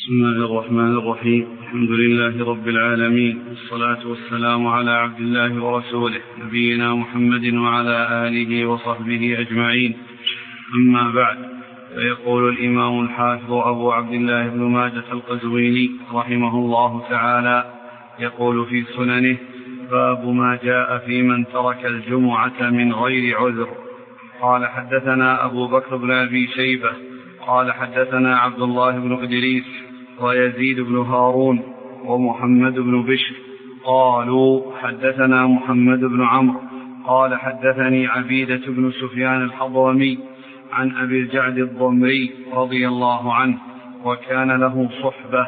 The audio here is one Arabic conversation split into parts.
بسم الله الرحمن الرحيم. الحمد لله رب العالمين، والصلاة والسلام على عبد الله ورسوله نبينا محمد وعلى آله وصحبه أجمعين. أما بعد، فيقول الإمام الحافظ أبو عبد الله بن ماجة القزويني رحمه الله تعالى يقول في سننه: باب ما جاء في من ترك الجمعة من غير عذر. قال: حدثنا أبو بكر بن أبي شيبة قال: حدثنا عبد الله بن إدريس ويزيد بن هارون ومحمد بن بشر قالوا: حدثنا محمد بن عمرو قال: حدثني عبيدة بن سفيان الحضرمي عن أبي الجعد الضمري رضي الله عنه، وكان له صحبة،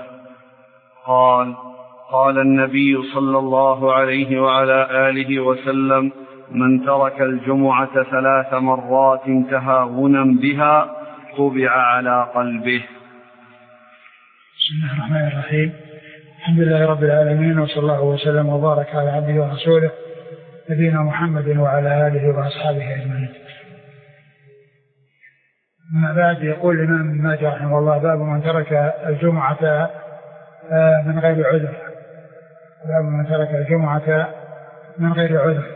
قال النبي صلى الله عليه وعلى آله وسلم: من ترك الجمعة 3 مرات تهاونا بها طبع على قلبه. بسم الله الرحمن الرحيم. الحمد لله رب العالمين، وصلى الله وسلم وبارك على عبده ورسوله نبينا محمد وعلى آله وأصحابه أجمعين. أما بعد، يقول الإمام ابن ماجه رحمه الله: باب من ترك الجمعة من غير عذر. باب من ترك الجمعة من غير عذر.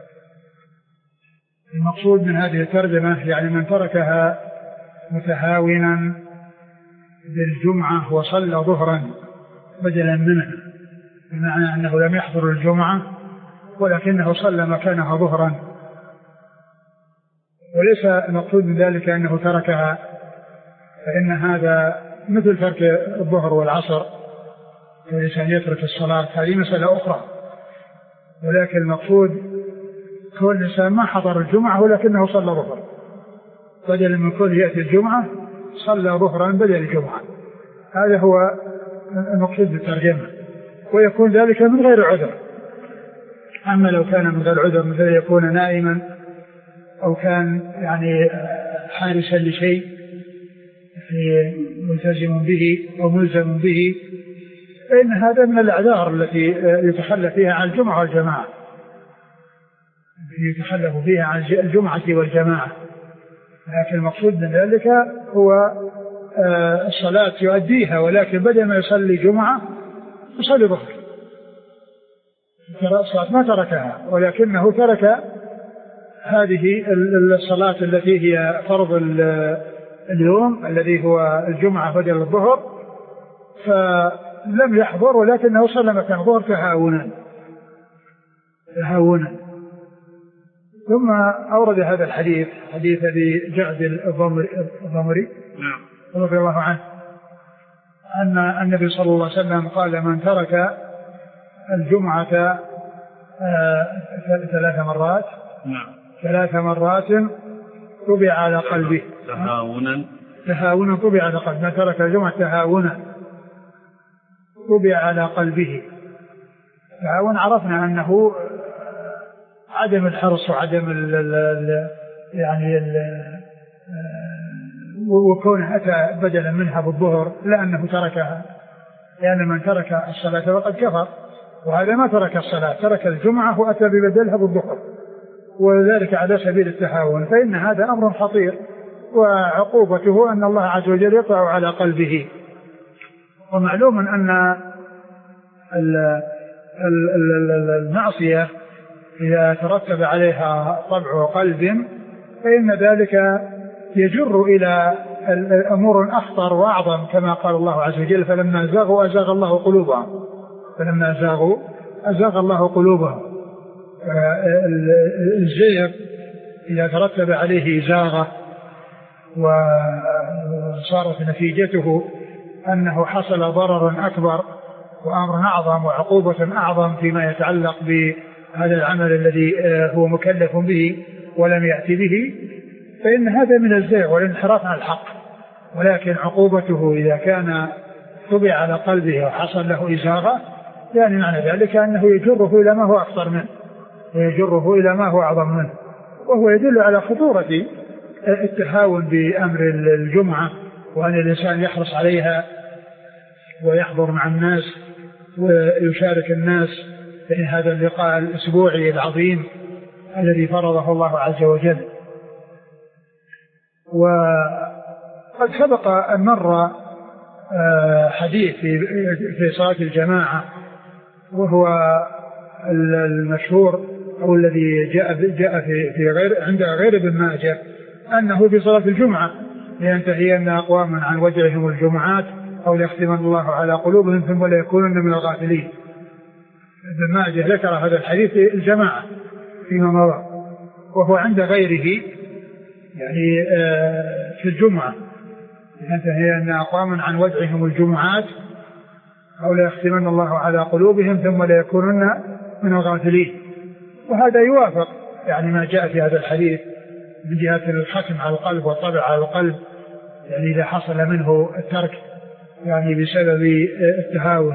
المقصود من هذه الترجمة يعني من تركها متهاونا بالجمعة وصلى ظهرا بدلا منها، بمعنى أنه لم يحضر الجمعة ولكنه صلى مكانها ظهرا، وليس المقصود من ذلك أنه تركها، فإن هذا مثل ترك الظهر والعصر، الإنسان يترك الصلاة، هذه مسألة أخرى. ولكن المقصود كل الإنسان ما حضر الجمعة ولكنه صلى ظهرا، بدل من كل يأتي الجمعة صلى ظهرا بدل الجمعة. هذا هو المقصود بالترجمة، ويكون ذلك من غير عذر. أما لو كان من غير عذر، مثل يكون نائما أو كان يعني حارسا لشيء ملتزم به أو ملزم به، فإن هذا من الأعذار التي يتخلى فيها عن الجمعة والجماعة، يتخلف فيها عن الجمعة والجماعة. لكن المقصود من ذلك هو الصلاة يؤديها، ولكن بدل ما يصلي جمعة يصلي ظهر. الصلاة ما تركها، ولكنه ترك هذه الصلاة التي هي فرض اليوم الذي هو الجمعة بدل الظهر، فلم يحضر ولكنه صلى مكان الظهر تهاونا. ثم أورد هذا الحديث، حديث أبي جعد الضمري رضي الله عنه، أن النبي صلى الله عليه وسلم قال: من ترك الجمعة 3 مرات 3 مرات طبع على قلبه. تهاونا طبع على قلبه. من ترك الجمعة تهاونا طبع على قلبه. تهاون عرفنا أنه عدم الحرص وعدم وكونه أتى بدلا منها بالظهر، لأنه تركها، لأن من ترك الصلاة فقد كفر، وهذا ما ترك الصلاة، ترك الجمعة وأتى ببدلها بالظهر، وذلك على سبيل التهاون، فإن هذا أمر خطير، وعقوبته أن الله عز وجل يطع على قلبه. ومعلوم أن المعصية إذا ترتب عليها طبع قلب فإن ذلك يجر إلى أمور أخطر وأعظم، كما قال الله عز وجل: فلما زاغوا أزاغ الله قلوبهم. فلما زاغوا أزاغ الله قلوبهم. الزيغ إذا ترتب عليه زاغة وصارت نتيجته أنه حصل ضرر أكبر وأمر أعظم وعقوبة أعظم فيما يتعلق بهذا العمل الذي هو مكلف به ولم يأتي به، فإن هذا من الزيغ والانحراف عن الحق. ولكن عقوبته إذا كان طبع على قلبه وحصل له إزاغة، يعني معنى ذلك أنه يجره إلى ما هو أكثر منه ويجره إلى ما هو أعظم منه، وهو يدل على خطورة التهاون بأمر الجمعة، وأن الإنسان يحرص عليها ويحضر مع الناس ويشارك الناس في هذا اللقاء الأسبوعي العظيم الذي فرضه الله عز وجل. وقد سبق أن مر حديث في صلاة الجماعة، وهو المشهور أو الذي جاء في غير عند غير ابن ماجه أنه في صلاة الجمعة لينتهين أقوام عن وجعهم الجمعات أو ليختمن الله على قلوبهم ثم لا يكونن من الغافلين. ابن ماجه ذكر هذا الحديث في الجماعة فيما مضى، وهو عند غيره يعني في الجمعة لينتهين أقوام عن وجعهم الجمعات أو ليختمن الله على قلوبهم ثم لا يكونن من الغافلين. وهذا يوافق يعني ما جاء في هذا الحديث من جهة الختم على القلب والطبع على القلب، يعني إذا حصل منه الترك يعني بسبب التهاون.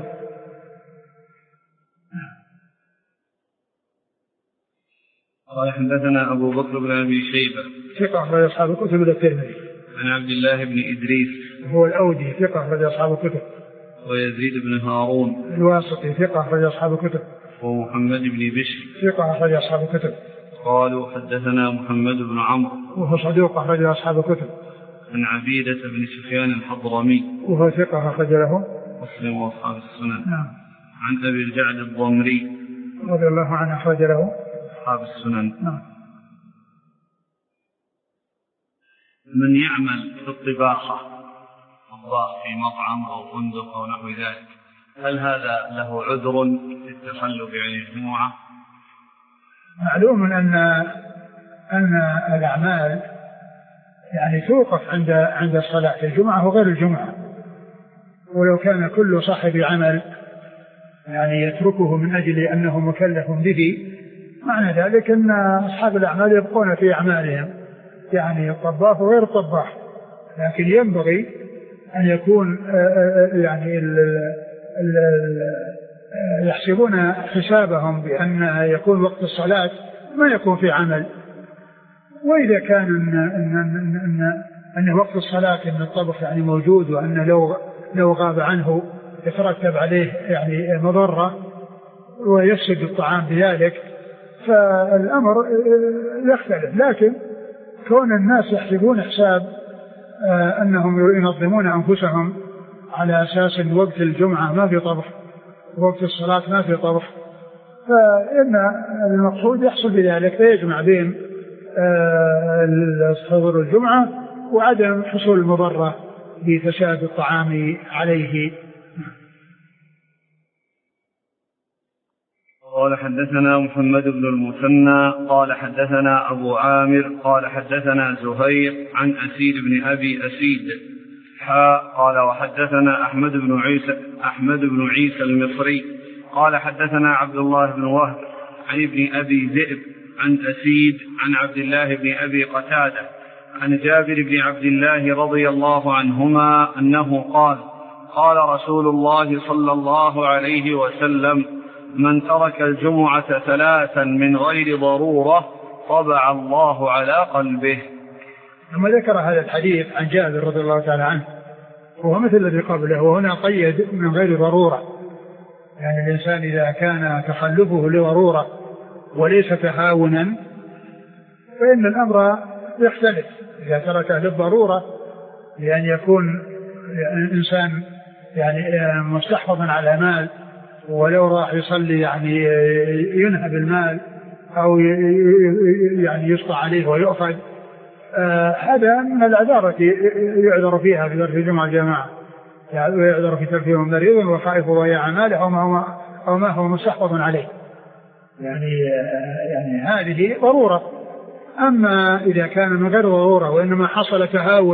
قال حدثنا أبو بكر بن أبي شيبة ثقة أخرج أصحاب الكتب إلى الترمذي. عن عبد الله بن إدريس هو الأودي ثقة أخرج أصحاب الكتب. ويزيد بن هارون الواسطي ثقة أخرج أصحاب الكتب. ومحمد بن بشر ثقة أخرج أصحاب الكتب. قالوا حدثنا محمد بن عمرو وهو صدوق أخرج أصحاب الكتب. عن عبيدة بن سفيان الحضرمي وهو ثقة أخرج له مسلم وأصحاب السنن. نعم. عن أبي الجعد الضمري رضي الله عنه أخرج له أصحاب السنن. نعم. من يعمل في الطباخة في مطعم أو فندق أو نحو ذلك، هل هذا له عذر في التخلف عن الجمعة؟ معلوم أن الأعمال يعني توقف عند صلاة الجمعة وغير الجمعة، ولو كان كل صاحب عمل يعني يتركه من أجل أنه مكلف به، معنى ذلك أن أصحاب الأعمال يبقون في أعمالهم، يعني الطباخ وغير الطباخ، لكن ينبغي أن يكون يعني يحسبون حسابهم بأن يكون وقت الصلاة ما يكون في عمل. وإذا كان أن وقت الصلاة أن الطبخ يعني موجود، وأن لو غاب عنه يترتب عليه يعني مضرة ويفسد الطعام بذلك، فالأمر يختلف. لكن كون الناس يحسبون حساب أنهم ينظمون أنفسهم على أساس أن وقت الجمعة ما في طبخ وقت الصلاة ما في طبخ، فإن المقصود يحصل بذلك فيجمع بين حضور الجمعة وعدم حصول المضرة بفساد الطعام عليه. قال حدثنا محمد بن المثنى قال حدثنا أبو عامر قال حدثنا زهير عن أسيد بن أبي أسيد قال وحدثنا أحمد بن عيسى المصري قال حدثنا عبد الله بن وهب عن ابن أبي ذئب عن أسيد عن عبد الله بن أبي قتادة عن جابر بن عبد الله رضي الله عنهما أنه قال قال رسول الله صلى الله عليه وسلم من ترك الجمعة 3 من غير ضرورة طبع الله على قلبه. ثم ذكر هذا الحديث عن جابر رضي الله تعالى عنه وهو مثل الذي قبله، وهنا قيد من غير ضرورة، يعني الإنسان إذا كان تخلفه لضرورة وليس تهاونا فإن الأمر يختلف. إذا تركه للضرورة لأن يكون الإنسان يعني مستحفظا على مال، ولو راح يصلي يعني ينهب المال أو يعني يسطى عليه ويؤخذ، هذا من العذارة يعذر فيها في ترك الجمعة الجماعة، ويعذر في تركه مريض وخائف وضياع ماله أو ما هو مستحفظ عليه، يعني هذه ضرورة. أما إذا كان من غير ضرورة وإنما حصل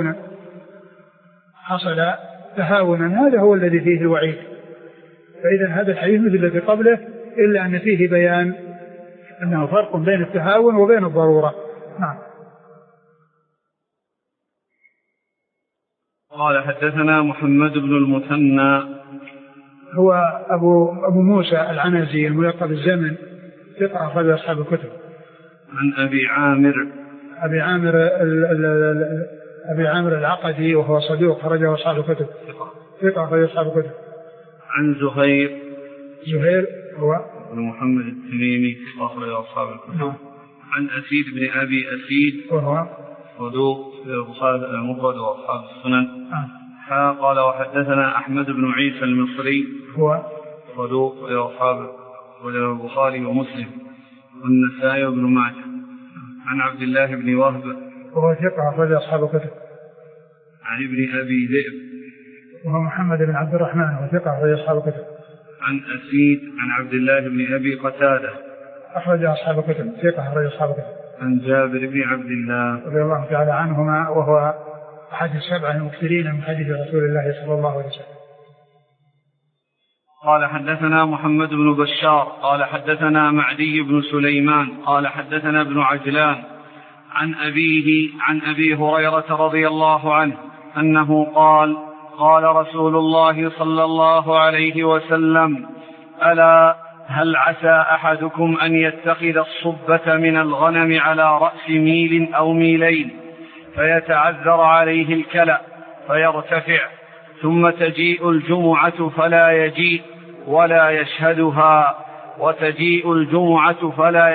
تهاونا هذا هو الذي فيه الوعيد. فإذا هذا الحديث مثل الذي قبله، إلا أن فيه بيان أنه فرق بين التهاون وبين الضرورة. نعم. قال حدثنا محمد بن المثنى هو أبو موسى العنزي الملقب بالزمن ثقة أخرج أصحاب الكتب. عن أبي عامر العقدي وهو صدوق أخرجه أصحاب الكتب. ثقة أخرج أصحاب الكتب. عن زهير هو محمد التميمي أخرج أصحاب الكتب. عن أسيد بن أبي أسيد وهو صدوق في البخاري المفرد وأصحاب السنن. قال وحدثنا أحمد بن عيسى المصري هو صدوق وأصحابه وله البخاري ومسلم والنسائي وابن ماجه. عن عبد الله بن وهب وهو ثقة أخرج أصحاب الكتب. عن ابن أبي ذئب وهو محمد بن عبد الرحمن وهو ثقة أخرج أصحاب الكتب. عن أسيد عن عبد الله بن أبي قتادة أخرج أصحاب الكتب ثقة أخرج أصحاب الكتب. عن جابر بن عبد الله رضي الله تعالى عنهما وهو أحد السبعة المكثرين من حديث رسول الله صلى الله عليه وسلم. قال حدثنا محمد بن بشار قال حدثنا معدي بن سليمان قال حدثنا ابن عجلان عن أبيه عن أبي هريرة رضي الله عنه أنه قال قال رسول الله صلى الله عليه وسلم ألا هل عسى أحدكم أن يتخذ الصبة من الغنم على رأس ميل أو ميلين فيتعذر عليه الكلأ فيرتفع ثم تجيء الجمعة فلا يجيء ولا يشهدها وتجيء الجمعة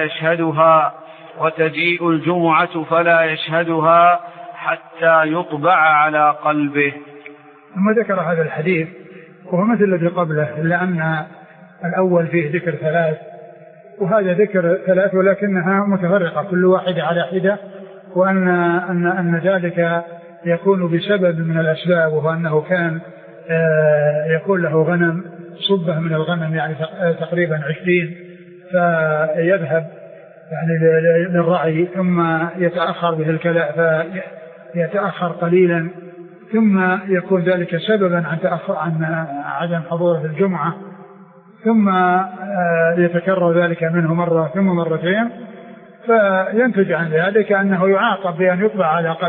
فلا يشهدها حتى يطبع على قلبه. ثم ذكر هذا الحديث وهو مثل الذي قبله إلا أن الأول فيه ذكر ثلاث وهذا ذكر ثلاث ولكنها متفرقة كل واحدة على حدة وأن ذلك يكون بسبب من الأسباب وهو أنه كان يكون له غنم صبة من الغنم يعني تقريبا 20 فيذهب يعني للرعي ثم يتأخر به الكلاء فيتأخر قليلا ثم يكون ذلك سببا عن عدم حضوره الجمعة ثم يتكرر ذلك منه مرة ثم مرتين فينتج عن ذلك أنه يعاقب بأن يطبع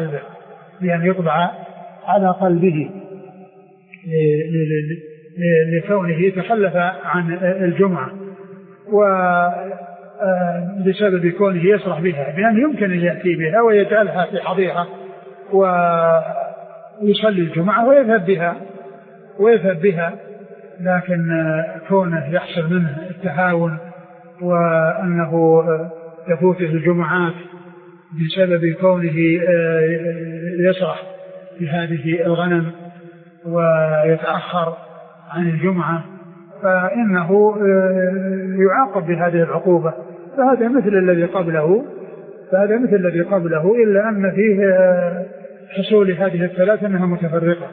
على قلبه لكونه تخلف عن الجمعة وبسبب كونه يسرح بها بأن يمكن أن يأتي بها ويجعلها في حظيرة ويصلي الجمعة ويذهب بها لكن كونه يحصل منه التهاون وأنه يفوته الجمعات بسبب كونه يسرح بهذه الغنم ويتأخر عن الجمعة فإنه يعاقب بهذه العقوبة فهذا مثل الذي قبله إلا أن فيه حصول هذه الثلاث أنها متفرقة.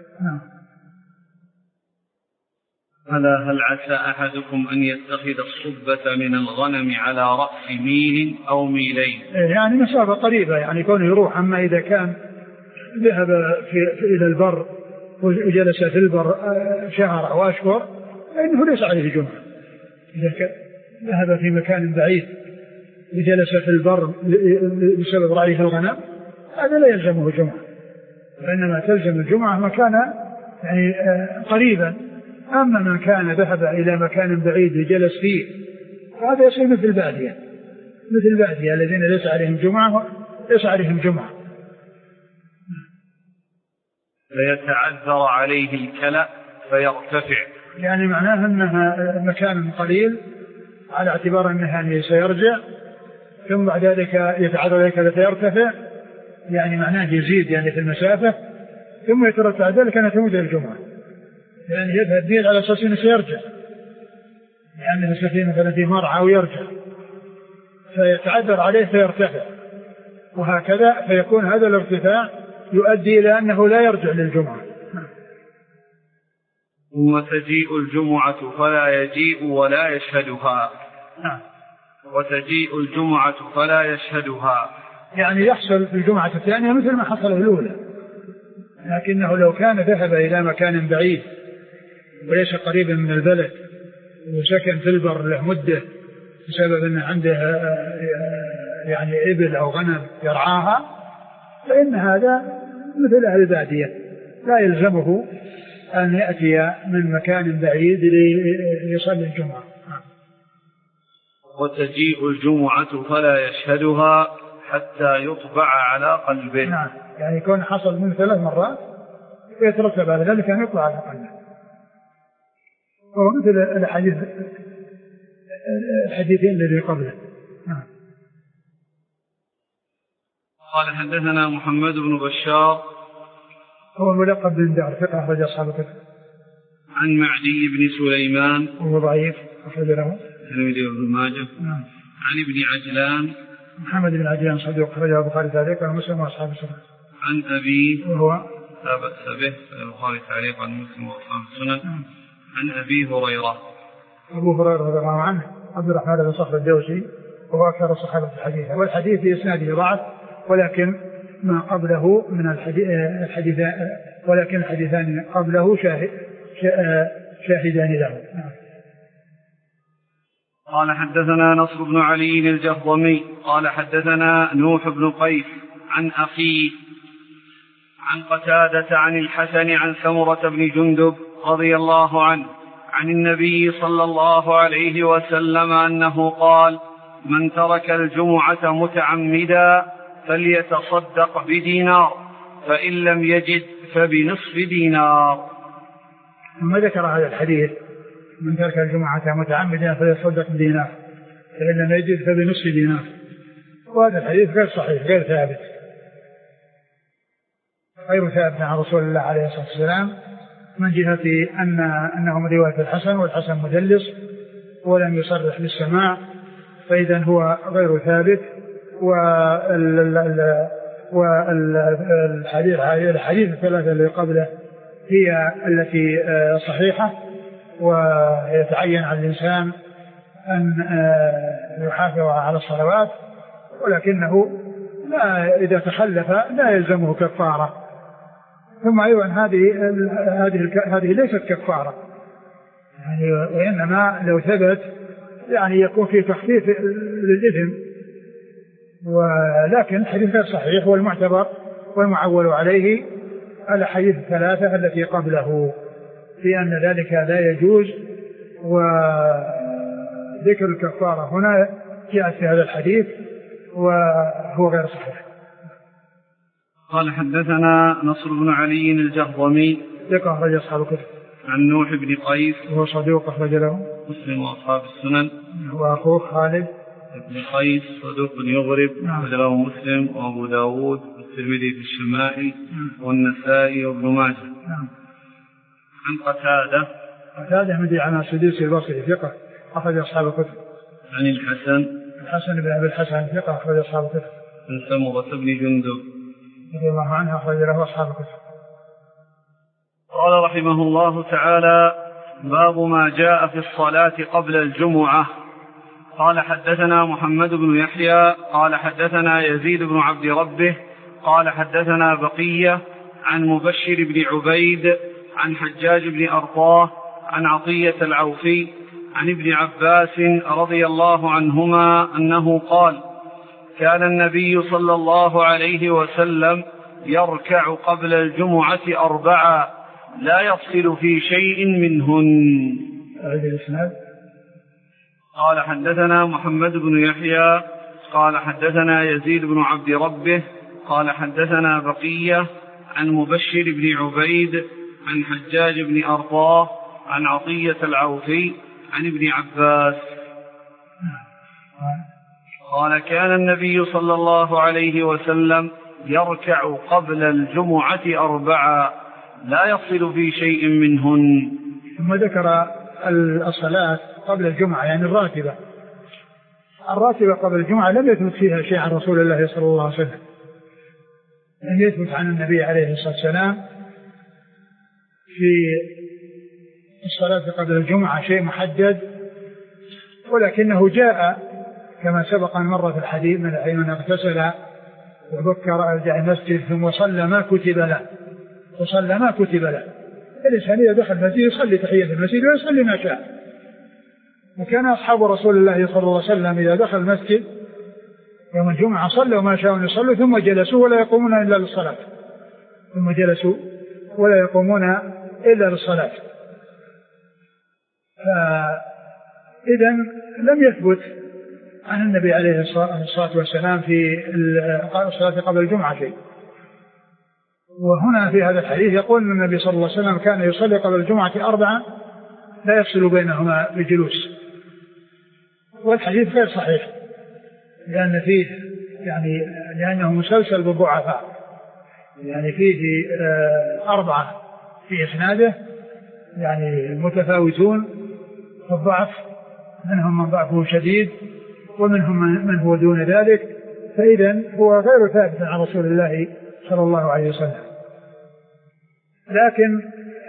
ألا هل عسى أحدكم أن يتخذ الصبة من الغنم على رأس ميل أو ميلين يعني مسافة قريبة يعني كونه يروح أما إذا كان ذهب إلى البر وجلس في البر شهر أو أشهر فإنه ليس عليه جمعة. إذا ذهب في مكان بعيد وجلس في البر بسبب رعيه الغنم هذا لا يلزمه جمعة وإنما تلزم الجمعة مكان يعني قريبا. أما من كان ذهب إلى مكان بعيد وجلس فيه هذا يصير مثل البادية الذين ليس عليهم جمعة فيتعذر عليه الكلأ فيرتفع يعني معناه أنها مكان قليل على اعتبار أنها سيرجع ثم بعد ذلك يتعذر الكلأ فيرتفع يعني معناه يزيد يعني في المسافة ثم يترتب على ذلك أن تموت الجمعة يعني يذهب به على أساس أنه سيرجع يعني السفينة مثلا في مرعى ويرجع فيتعذر عليه فيرتفع وهكذا فيكون هذا الارتفاع يؤدي إلى أنه لا يرجع للجمعة. ثم تجيء الجمعة فلا يجيء ولا يشهدها وتجيء الجمعة فلا يشهدها يعني يحصل في الجمعة الثانية مثل ما حصل في الأولى لكنه لو كان ذهب إلى مكان بعيد وليس قريبا من البلد وسكن في البر له مدة بسبب أن عنده يعني إبل أو غنم يرعاها فإن هذا مثل أهل البادية لا يلزمه أن يأتي من مكان بعيد ليصلي الجمعة. وتجيء الجمعة فلا يشهدها حتى يطبع على قلبه. نعم يعني يكون حصل من 3 مرات ويترتب على ذلك أن يطبع على قلبه وهو مثل الحديثين الذي قبله. قال حدثنا محمد بن بشار هو ملقب بن دار ثقة أخرج أصحاب الكتب. عن معدي بن سليمان وهو ضعيف أخرج له الترمذي وابن ماجه. نعم. عن ابن عجلان محمد بن عجلان صدوق أخرجه البخاري تعليقا ومسلم وأصحاب السنن. عن أبيه وهو لا بأس به البخاري تعليقا ومسلم وأصحاب السنن. عن أبي هريرة أبو هريرة رضي الله عنه عبد الرحمن بن صخر الدوسي وهو أكثر الصحابة الحديث، والحديث في إسناده ضعف ولكن ما قبله من الحديثان، ولكن الحديثان قبله شاهدان له. قال حدثنا نصر بن علي الجهضمي قال حدثنا نوح بن قيس عن أخيه عن قتادة عن الحسن عن سمرة بن جندب رضي الله عنه عن النبي صلى الله عليه وسلم أنه قال: من ترك الجمعة متعمدا فليتصدق بدينار، فإن لم يجد فبنصف دينار. ثم ذكر هذا الحديث: من ترك الجمعة متعمدا فليتصدق بدينار، فإن لم يجد فبنصف دينار. وهذا الحديث غير صحيح، غير ثابت عن رسول الله عليه الصلاة والسلام، من جهة أنه من رواية الحسن، والحسن مدلس ولم يصرح بالسماع، فإذا هو غير ثابت. والحديث الثلاثة اللي قبله هي التي صحيحة، ويتعين على الإنسان أن يحافظ على الصلوات، ولكنه إذا تخلف لا يلزمه كفارة. ثم أيضا هذه ليست كفارة يعني، وإنما لو ثبت يعني يكون في تخفيف للإثم، ولكن الحديث غير صحيح، والمعتبر والمعول عليه الأحاديث الثلاثة التي قبله في أن ذلك لا يجوز، وذكر الكفارة هنا جاءت في هذا الحديث وهو غير صحيح. قال حدثنا نصر بن علي الجهضمي ثقة أخرج أصحاب الكتب. عن نوح بن قيس وهو صدوق أخرج له مسلم وأصحاب السنن. وأخوه خالد بن قيس صدوق يغرب أخرج له مسلم وأبو داود والترمذي في الشمائل والنسائي وابن ماجه. عن قتادة مدي عن السدوسي البصري ثقة أخرج أصحاب الكتب. عن الحسن بن أبي الحسن ثقة أخرج أصحاب الكتب. عن سمرة بن جندب رضي الله عنه أخرج له أصحاب الكتب. قال رحمه الله تعالى: باب ما جاء في الصلاة قبل الجمعة. قال حدثنا محمد بن يحيى قال حدثنا يزيد بن عبد ربه قال حدثنا بقية عن مبشر بن عبيد عن حجاج بن أرطاه عن عطية العوفي عن ابن عباس رضي الله عنهما أنه قال: كان النبي صلى الله عليه وسلم يركع قبل الجمعة 4 لا يفصل في شيء منهن. قال حدثنا محمد بن يحيى قال حدثنا يزيد بن عبد ربه قال حدثنا بقية عن مبشر بن عبيد عن حجاج بن أرطاه عن عطية العوفي عن ابن عباس قال: كان النبي صلى الله عليه وسلم يركع قبل الجمعة 4 لا يفصل في شيء منهن. ثم ذكر الصلاة قبل الجمعة يعني الراتبة قبل الجمعة لم يثبت فيها شيء عن رسول الله صلى الله عليه وسلم، لم يثبت عن النبي عليه الصلاة والسلام في الصلاة قبل الجمعة شيء محدد، ولكنه جاء كما سبق أن مر في الحديث من حين اغتسل وبكر أرجع المسجد ثم صلى ما كتب له. الإنسان إذا دخل المسجد يصلي تحية المسجد ويصلي ما شاء. وكان أصحاب رسول الله صلى الله عليه وسلم إذا دخل المسجد يوم الجمعة صلوا ما شاءوا يصلوا ثم جلسوا ولا يقومون إلا للصلاة. فإذا لم يثبت عن النبي عليه الصلاة والسلام في الصلاة قبل الجمعة شيء. وهنا في هذا الحديث يقول أن النبي صلى الله عليه وسلم كان يصلي قبل الجمعة 4 لا يفصل بينهما بجلوس، والحديث غير صحيح لأنه مسلسل بالضعفاء، يعني فيه 4 في إسناده يعني متفاوتون في الضعف، منهم من ضعفه شديد ومنهم من هو دون ذلك، فإذا هو غير ثابت عن رسول الله صلى الله عليه وسلم. لكن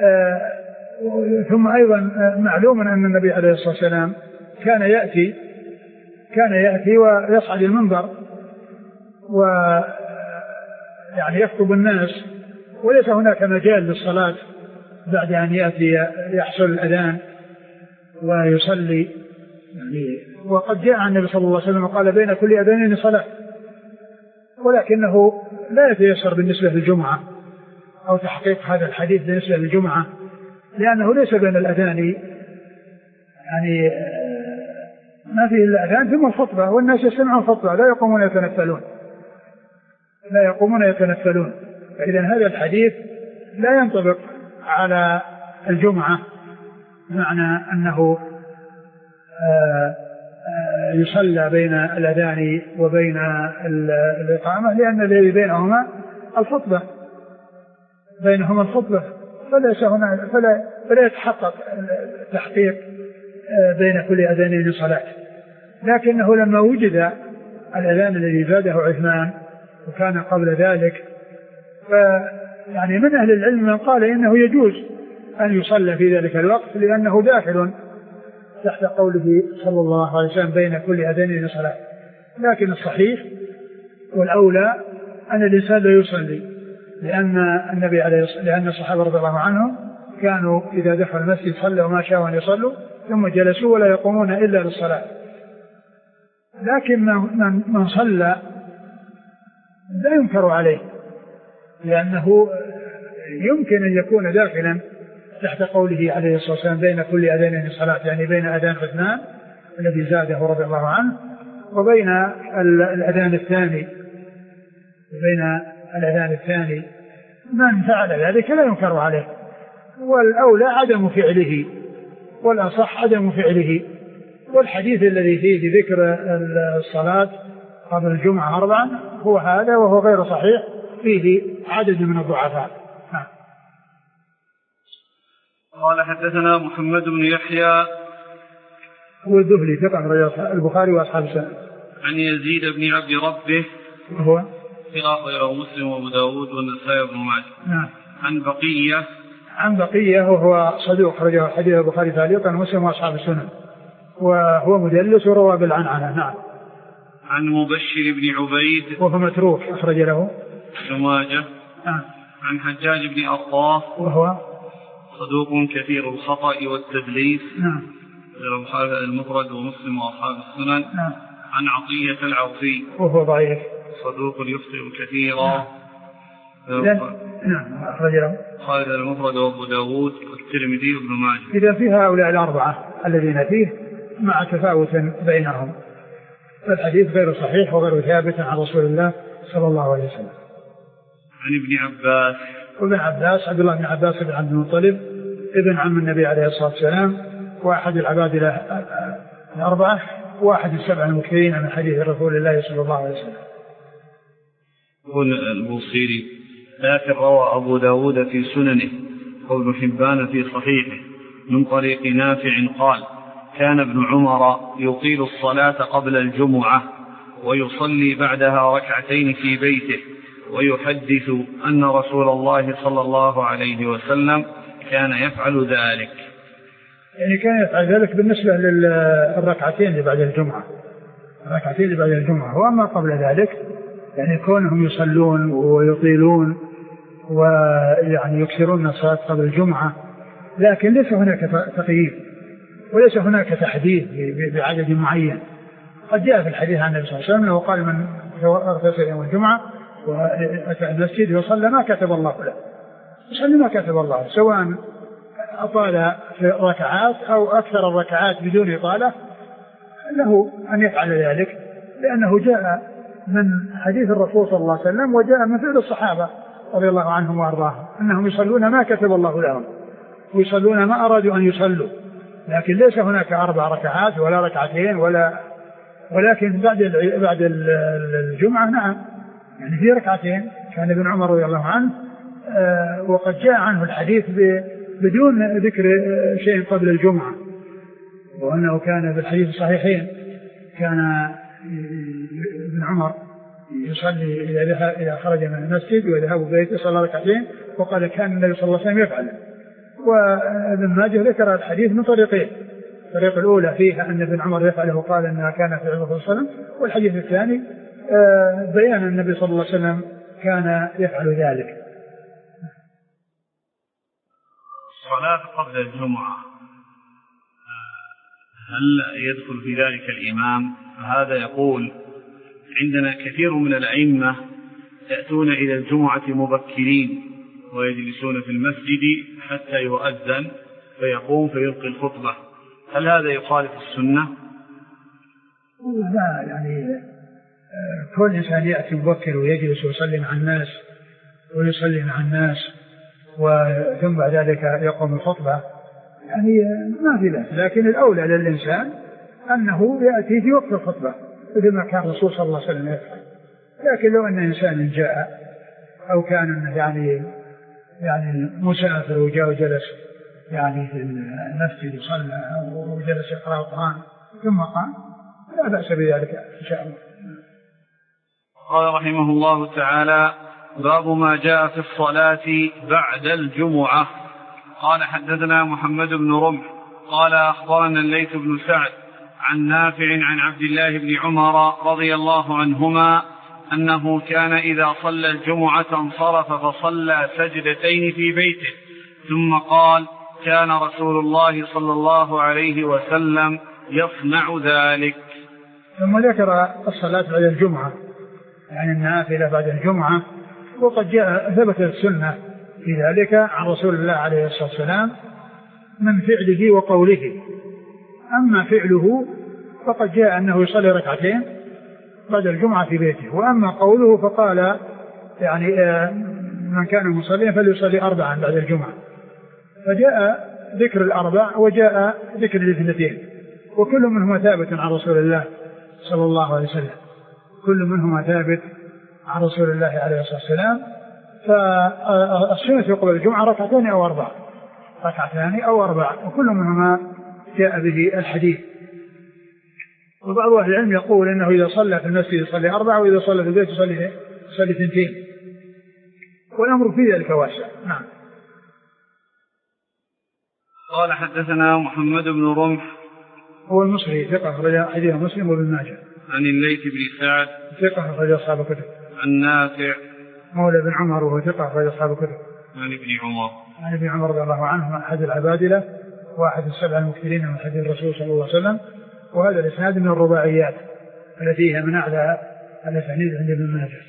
ثم أيضا معلوم أن النبي عليه الصلاة والسلام كان يأتي ويصعد المنبر ويعني يخطب الناس، وليس هناك مجال للصلاة بعد أن يأتي يحصل الأذان ويصلي يعني. وقد جاء النبي صلى الله عليه وسلم وقال بين كل أذانين صلاة، ولكنه لا يتيسر بالنسبة للجمعة أو تحقيق هذا الحديث بالنسبة للجمعة، لأنه ليس بين الأذان يعني ما فيه إلا أذان ثم الخطبة، والناس يسمعون الخطبة لا يقومون يتنفلون. فإذا هذا الحديث لا ينطبق على الجمعة، بمعنى أنه يصلى بين الأذان وبين الإقامة، لأن الذي بينهما الخطبة فلا يتحقق تحقيق بين كل أذانين صلاة. لكنه لما وجد الأذان الذي زاده عثمان وكان قبل ذلك، فيعني من أهل العلم من قال إنه يجوز أن يصلى في ذلك الوقت، لأنه داخل تحت قوله صلى الله عليه وسلم بين كل أذانين صلاة. لكن الصحيح والأولى أن الإنسان لا يصلي، لأن الصحابة رضي الله عنهم كانوا إذا دخل المسجد صلوا ما شاءوا أن يصلوا ثم جلسوا ولا يقومون إلا للصلاة. لكن من صلى لا ينكر عليه، لأنه يمكن أن يكون داخلا تحت قوله عليه الصلاة والسلام بين كل أذانين صلاة، يعني بين أذان عثمان الذي زاده رضي الله عنه وبين الأذان الثاني. من فعل ذلك لا ينكر عليه، والأولى عدم فعله والأصح عدم فعله. والحديث الذي فيه ذكر الصلاة قبل الجمعة 4 هو هذا، وهو غير صحيح، فيه عدد من الضعفاء. قال حدثنا محمد بن يحيى هو الذهلي ثقة رجال البخاري وأصحاب السنن. عن يزيد بن عبد ربه هو ثقة غير مسلم وأبو داود والنسائي بن ماجه. نعم. عن بقية وهو صدوق رجل حديث البخاري تعليقا ومسلم وأصحاب السنن، وهو مدلس وروى بالعنعنة. نعم. عن مبشر بن عبيد وهو متروك أخرج له ابن ماجه. نعم. عن حجاج بن أرطاف وهو صدوق كثير الخطأ والتدليس. نعم. البخاري المفرد ومسلم وأصحاب السنن. نعم. عن عطية العوفي وهو ضعيف صدوق يخطئ كثيرا. نعم. أخرج له البخاري المفرد وأبو داود والترمذي وابن ماجه. إذا في هؤلاء 4 الذين فيه مع تفاوت بينهم، فالحديث غير صحيح وغير ثابت عن رسول الله صلى الله عليه وسلم. عن ابن عباس وابن عباس عبد الله بن عباس بن عبد المطلب ابن عم النبي عليه الصلاة والسلام، وأحد العبادلة 4 وأحد 7 المكثرين من حديث رسول الله صلى الله عليه وسلم. يقول البوصيري: لكن روى أبو داود في سننه وابن حبان في صحيحه من طريق نافع قال: كان ابن عمر يطيل الصلاة قبل الجمعة ويصلي بعدها 2 في بيته، ويحدث أن رسول الله صلى الله عليه وسلم كان يفعل ذلك. يعني كان يفعل ذلك بالنسبة للركعتين اللي بعد الجمعة، وأما قبل ذلك يعني كونهم يصلون ويطيلون ويعني يكثرون الصلاة قبل الجمعة، لكن ليس هناك تقييد وليس هناك تحديد بعدد معين. قد جاء في الحديث عن النبي صلى الله عليه وسلم وقال: من اغتسل يوم الجمعة وأتى المسجد وصلى ما كتب الله له، يصلي ما كتب الله، سواء أطال في ركعات أو أكثر الركعات بدون إطالة، له أن يفعل ذلك، لأنه جاء من حديث الرسول صلى الله عليه وسلم وجاء من فعل الصحابة رضي الله عنهم وأرضاهم أنهم يصلون ما كتب الله لهم ويصلون ما أرادوا أن يصلوا. لكن ليس هناك 4 ركعات ولا 2 ولكن بعد الجمعة نعم، يعني في 2 كان ابن عمر رضي الله عنه وقد جاء عنه الحديث بدون ذكر شيء قبل الجمعة، وأنه كان في الحديث الصحيحين كان ابن عمر يصلي إذا خرج من المسجد ويذهب بيته صلى ركعتين، وقال كان النبي صلى الله عليه وسلم يفعل. وابن ماجه ذكر الحديث من طريقين، الطريق الأولى فيها أن ابن عمر يفعله وقال أنها كان في النبي صلى الله عليه وسلم، والحديث الثاني بيان النبي صلى الله عليه وسلم كان يفعل ذلك. الصلاة قبل الجمعة هل يدخل في ذلك الإمام؟ فهذا يقول عندنا كثير من الأئمة يأتون إلى الجمعة مبكرين ويجلسون في المسجد حتى يؤذن فيقوم فيلقي الخطبة، هل هذا يخالف السنة؟ لا، يعني كل إنسان يأتي مبكر ويجلس ويصلي مع الناس وثم بعد ذلك يقوم الخطبة، يعني ما في ذلك، لكن الأولى للإنسان أنه يأتي في وقت الخطبة مثل ما كان الرسول صلى الله عليه وسلم يفعل. لكن لو أن إنسان جاء أو كان يعني مسافر وجاء وجلس يعني في المسجد وصلى وجلس يقرأ القرآن ثم قام لا بأس بذلك إن شاء الله. قال رحمه الله تعالى: باب ما جاء في الصلاة بعد الجمعة. قال حدثنا محمد بن رمح قال أخبرنا الليث بن سعد عن نافع عن عبد الله بن عمر رضي الله عنهما أنه كان إذا صلى الجمعة انصرف فصلى سجدتين في بيته، ثم قال: كان رسول الله صلى الله عليه وسلم يصنع ذلك. ثم ذكر الصلاة بعد الجمعة، يعني النافلة بعد الجمعة، وقد جاء ثبت السنة في ذلك عن رسول الله عليه الصلاة والسلام من فعله وقوله. أما فعله فقد جاء أنه يصلي ركعتين بعد الجمعة في بيته، وأما قوله فقال يعني من كان مصليا فليصلي 4 بعد الجمعة، فجاء ذكر 4 وجاء ذكر 2، وكل منهما ثابت عن رسول الله صلى الله عليه وسلم، كل منهما ثابت عن رسول الله عليه الصلاة والسلام. فالسنة قبل الجمعة 2 أو 4، 2 أو 4، وكل منهما جاء به الحديث. وبعض أهل العلم يقول إنه إذا صلى في المسجد يصلي 4، وإذا صلى في البيت يصلي 2، والأمر في ذلك واسع. نعم. قال حدثنا محمد بن رمح هو المصري ثقة أخرج حديث مسلم وابن ماجه. عن الليث بن سعد ثقة أخرج أصحاب الكتب. عن نافع مولى بن عمر وهو ثقة أخرج أصحاب الكتب. عن ابن عمر رضي الله عنه أحد العبادلة واحد السبع المكثرين من حديث الرسول صلى الله عليه وسلم، وهذا الإسناد من الرباعيات التي هي من أعلى الأسانيد عند ابن ماجه.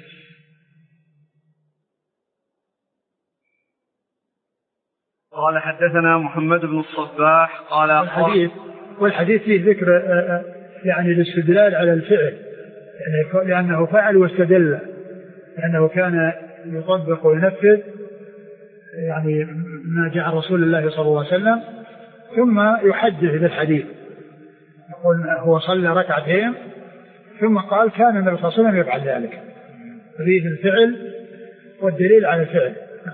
قال حدثنا محمد بن الصباح قال والحديث فيه ذكر يعني الاستدلال على الفعل، يعني لأنه فعل واستدل، لأنه كان يطبق وينفذ يعني ما جاء رسول الله صلى الله عليه وسلم، ثم يحدث بالحديث، يقول هو صلى 2 ثم قال كان النبي صلى الله عليه وسلم يفعل ذلك، فيه الفعل والدليل على الفعل.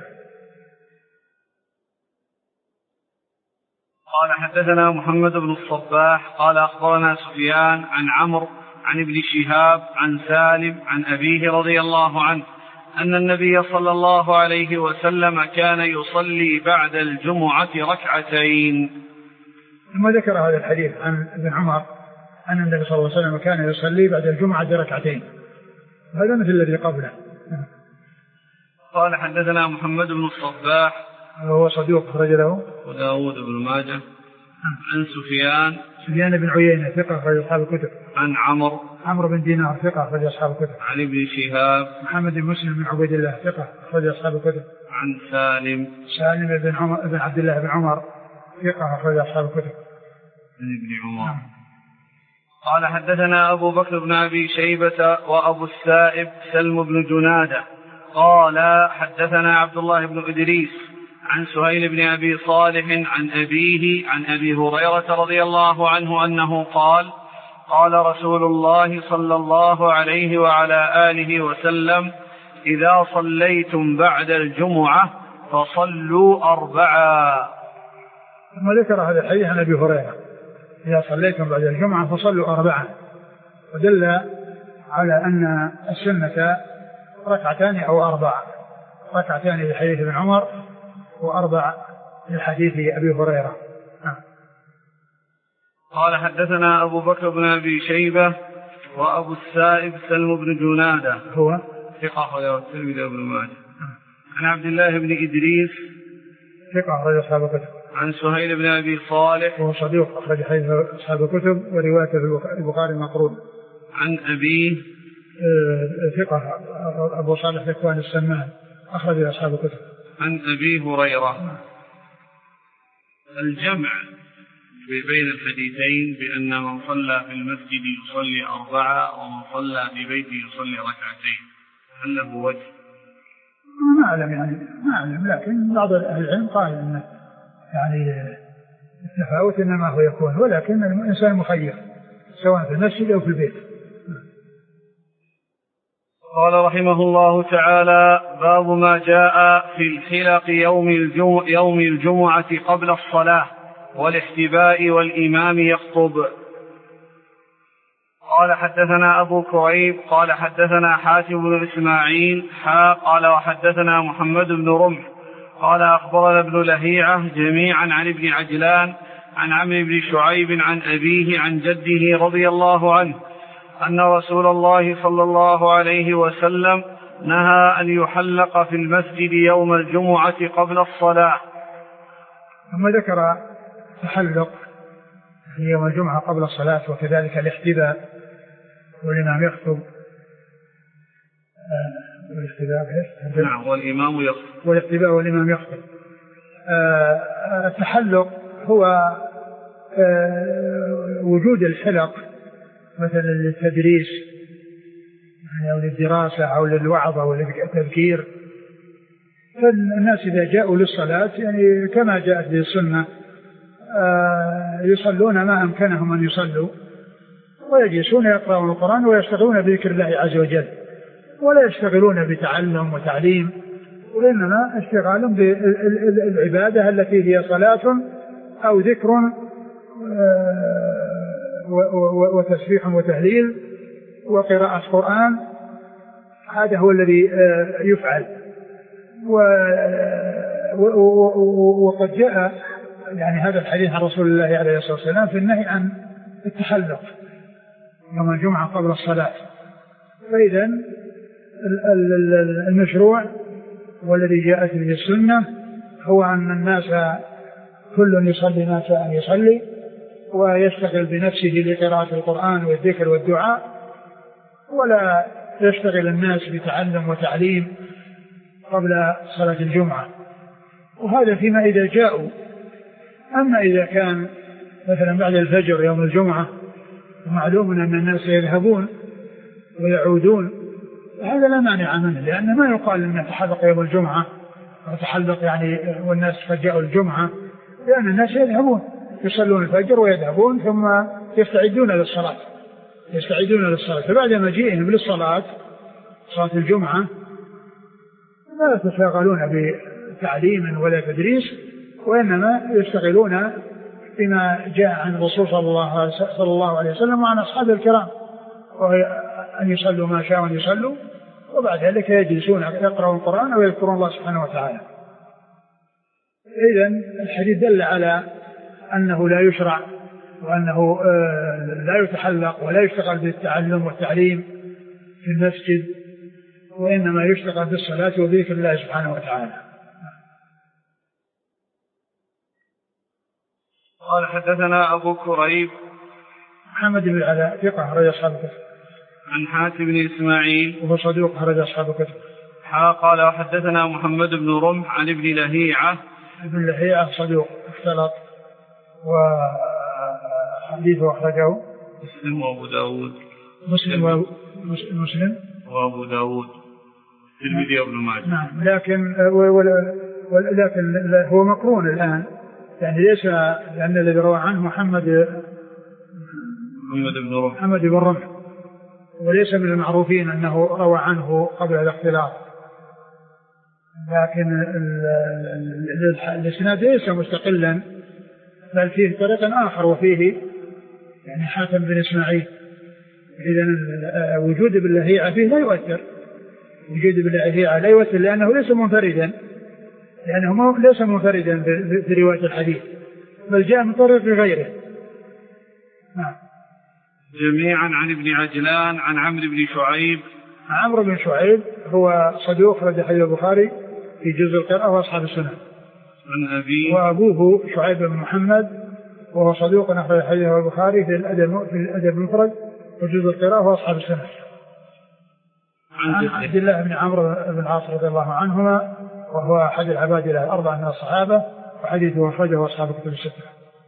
قال حدثنا محمد بن الصباح قال أخبرنا سفيان عن عمرو عن ابن شهاب عن سالم عن أبيه رضي الله عنه أن النبي صلى الله عليه وسلم كان يصلي بعد الجمعة 2. ثم ذكر هذا الحديث عن ابن عمر أن النبي صلى الله عليه وسلم كان يصلي بعد الجمعة 2، هذا مثل الذي قبله. قال حدثنا محمد بن الصباح وهو صدوق أخرج له وداود بن ماجه. عن سفيان بن عيينة ثقة أخرج أصحاب الكتب. عن عمرو بن دينار ثقة أخرج أصحاب الكتب. عن ابن شهاب محمد بن مسلم بن عبيد الله ثقة أخرج أصحاب الكتب. عن سالم بن عبد الله بن عمر ثقة أخرج أصحاب الكتب. عن ابن عمر. قال حدثنا أبو بكر بن أبي شيبة وأبو السائب سلم بن جنادة قال حدثنا عبد الله بن إدريس عن سهيل بن أبي صالح عن أبيه عن أبي هريرة رضي الله عنه أنه قال قال رسول الله صلى الله عليه وعلى آله وسلم: إذا صليتم بعد الجمعة فصلوا 4. ثم ذكر هذا الحديث عن أبي هريرة إذا صليتم بعد الجمعة فصلوا 4، ودل على أن السنة 2 أو 4، 2 لحديث ابن عمر و4 لحديث أبي هريرة. قال حدثنا أبو بكر بن أبي شيبة وأبو السائب سلم بن جنادة هو ثقة أخرجه الترمذي وابن ماجه. عن عبد الله بن إدريس ثقة أخرج أصحاب الكتب. عن سهيل بن أبي صالح وهو صديق أخرج حديث أصحاب الكتب وروايته في البخاري مقرون. عن أبيه ثقة أبو صالح ذكوان السمان أخرج أصحاب الكتب. عن أبي هريرة. الجمع بين الحديثين بأن من صلى في المسجد يصلي 4 ومن صلى في بيته يصلي 2، هل له وجه؟ ما أعلم لكن بعض أهل العلم قال أن يعني التفاوت إنما هو يكون، ولكن الإنسان مخير سواء في المسجد أو في البيت. قال رحمه الله تعالى: باب ما جاء في الحلق يوم الجمعة قبل الصلاة والاحتباء والإمام يخطب. قال حدثنا أبو كريب قال حدثنا حاتم بن إسماعيل قال وحدثنا محمد بن رمح قال أخبرنا ابن لهيعة جميعا عن ابن عجلان عن عمرو بن شعيب عن أبيه عن جده رضي الله عنه أن رسول الله صلى الله عليه وسلم نهى أن يحلق في المسجد يوم الجمعة قبل الصلاة. ثم ذكر تحلق في يوم الجمعة قبل الصلاة وكذلك الاحتباء والإمام يخطب. والاحتباء والإمام يخطب. التحلق هو وجود الحلق مثلا للتدريس أو للدراسة أو للوعظ أو للتذكير. فالناس إذا جاءوا للصلاة يعني كما جاءت به السنة يصلون ما أمكنهم أن يصلوا ويجلسون يقرأون القرآن ويشتغلون بذكر الله عز وجل، ولا يشتغلون بتعلم وتعليم، وإنما اشتغال بالعبادة التي هي صلاة أو ذكر وتسبيح وتهليل وقراءة قرآن. هذا هو الذي يفعل. وقد جاء يعني هذا الحديث عن رسول الله عليه الصلاة والسلام في النهي عن التحلق يوم الجمعة قبل الصلاة. فإذا المشروع والذي جاءت به السنة هو أن الناس كل يصلي ما شاء أن يصلي ويشتغل بنفسه لقراءة القرآن والذكر والدعاء، ولا يشتغل الناس بتعلم وتعليم قبل صلاة الجمعة. وهذا فيما إذا جاءوا. أما إذا كان مثلا بعد الفجر يوم الجمعة ومعلوم أن الناس يذهبون ويعودون، هذا لا مانع منه، لأن ما يقال أن تحلق يوم الجمعة وتحلق يعني والناس قد جاءوا الجمعة، لأن الناس يذهبون يصلون الفجر ويذهبون ثم يستعدون للصلاة. فبعد مجيئهم للصلاة صلاة الجمعة لا يتشاغلون بتعليم ولا تدريس، وإنما يشتغلون بما جاء عن الرسول صلى الله عليه وسلم وعن أصحاب الكرام، وهي أن يصلوا ما شاء أن يصلوا، وبعد ذلك يجلسون يقرأون القرآن أو يذكرون الله سبحانه وتعالى. إذن الحديث دل على أنه لا يشرع وأنه لا يتحلق ولا يشتغل بالتعلم والتعليم في المسجد، وإنما يشتغل بالصلاة وذكر الله سبحانه وتعالى. قال حدثنا أبو كريب محمد بن العلاء ثقة أخرج أصحاب الكتب. عن حاتم بن إسماعيل وهو صدوق أخرج أصحاب الكتب. قال وحدثنا محمد بن رمح عن ابن لهيعة. ابن لهيعة صدوق اختلط وحديثه أخرجه مسلم وأبو داود. مسلم وأبو داود الترمذي وابن ماجه. نعم، لكن هو مقرون الآن، يعني ليس، لأن الذي روى عنه محمد بن رمح وليس من المعروفين أنه روى عنه قبل الاختلاط، لكن الإسناد ليس مستقلا، بل فيه طريق آخر وفيه يعني حاتم بن إسماعيل. إذن وجود ابن لهيعة فيه لا يؤثر، وجود ابن لهيعة لا يؤثر لأنه ليس منفردا، في رواية الحديث، بل جاء من طريق غيره. جميعا عن ابن عجلان عن عمرو بن شعيب. عمرو بن شعيب هو صدوق أخرج حديث البخاري في جزء القراءة وأصحاب السنن. عن أبيه وأبوه شعيب بن محمد وهو صدوق أخرج حديث البخاري في الأدب المفرد وجزء القراءة وأصحاب السنن. عن عبد الله بن عمرو بن العاص رضي الله عنهما وهو أحد العباد له الأربعة من الصحابة، وحديثه أخرجه أصحاب الكتب الستة.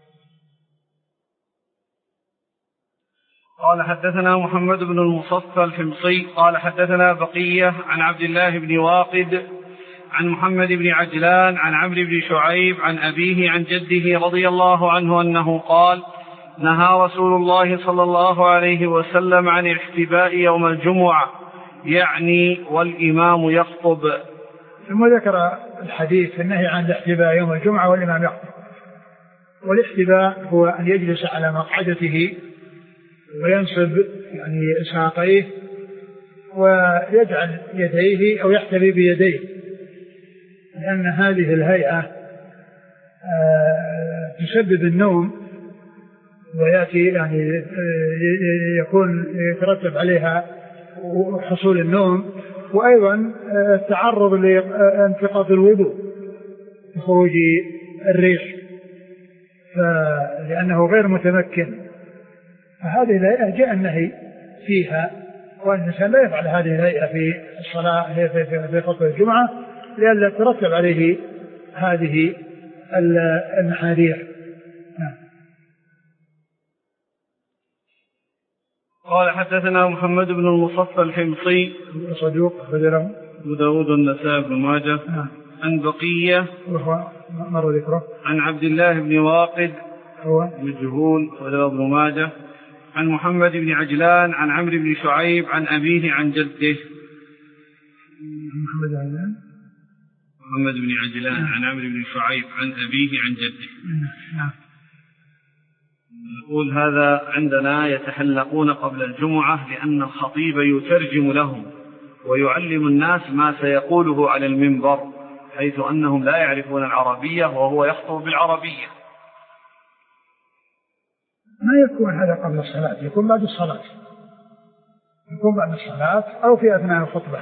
قال حدثنا محمد بن المصفى الحمصي قال حدثنا بقية عن عبد الله بن واقد عن محمد بن عجلان عن عمرو بن شعيب عن أبيه عن جده رضي الله عنه أنه قال: نهى رسول الله صلى الله عليه وسلم عن الاحتباء يوم الجمعة، يعني والإمام يخطب. ثم ذكر الحديث النهي عن الاحتباء يوم الجمعة والإمام يخطب. والاحتباء هو أن يجلس على مقعدته وينصب يعني ساقيه ويجعل يديه أو يحتبي بيديه، لأن هذه الهيئة تسبب النوم، ويأتي يعني يكون يترتب عليها حصول النوم، وأيضا التعرض لانتقاض الوضوء بخروج الريح لأنه غير متمكن. فهذه الهيئة جاء النهي فيها، والإنسان لا يفعل هذه الهيئة في الصلاة في خطبة الجمعة لئلا ترتب عليه هذه المحاذير. قال حدثنا محمد بن المصفى الحمصي صدوق بدره أبو داود والنسائي بن ماجه. عن بقية وهو مر ذكره. عن عبد الله بن واقد هو مجهول وله ابن ماجه. عن محمد بن عجلان عن عمرو بن شعيب عن أبيه عن جده. محمد بن عجلان عن عمرو بن شعيب عن أبيه عن جده. نقول هذا عندنا يتحلقون قبل الجمعة لأن الخطيب يترجم لهم ويعلم الناس ما سيقوله على المنبر، حيث أنهم لا يعرفون العربية وهو يخطب بالعربية. ما يكون هذا قبل الصلاة، يكون بعد الصلاة، يكون بعد الصلاة أو في أثناء الخطبة،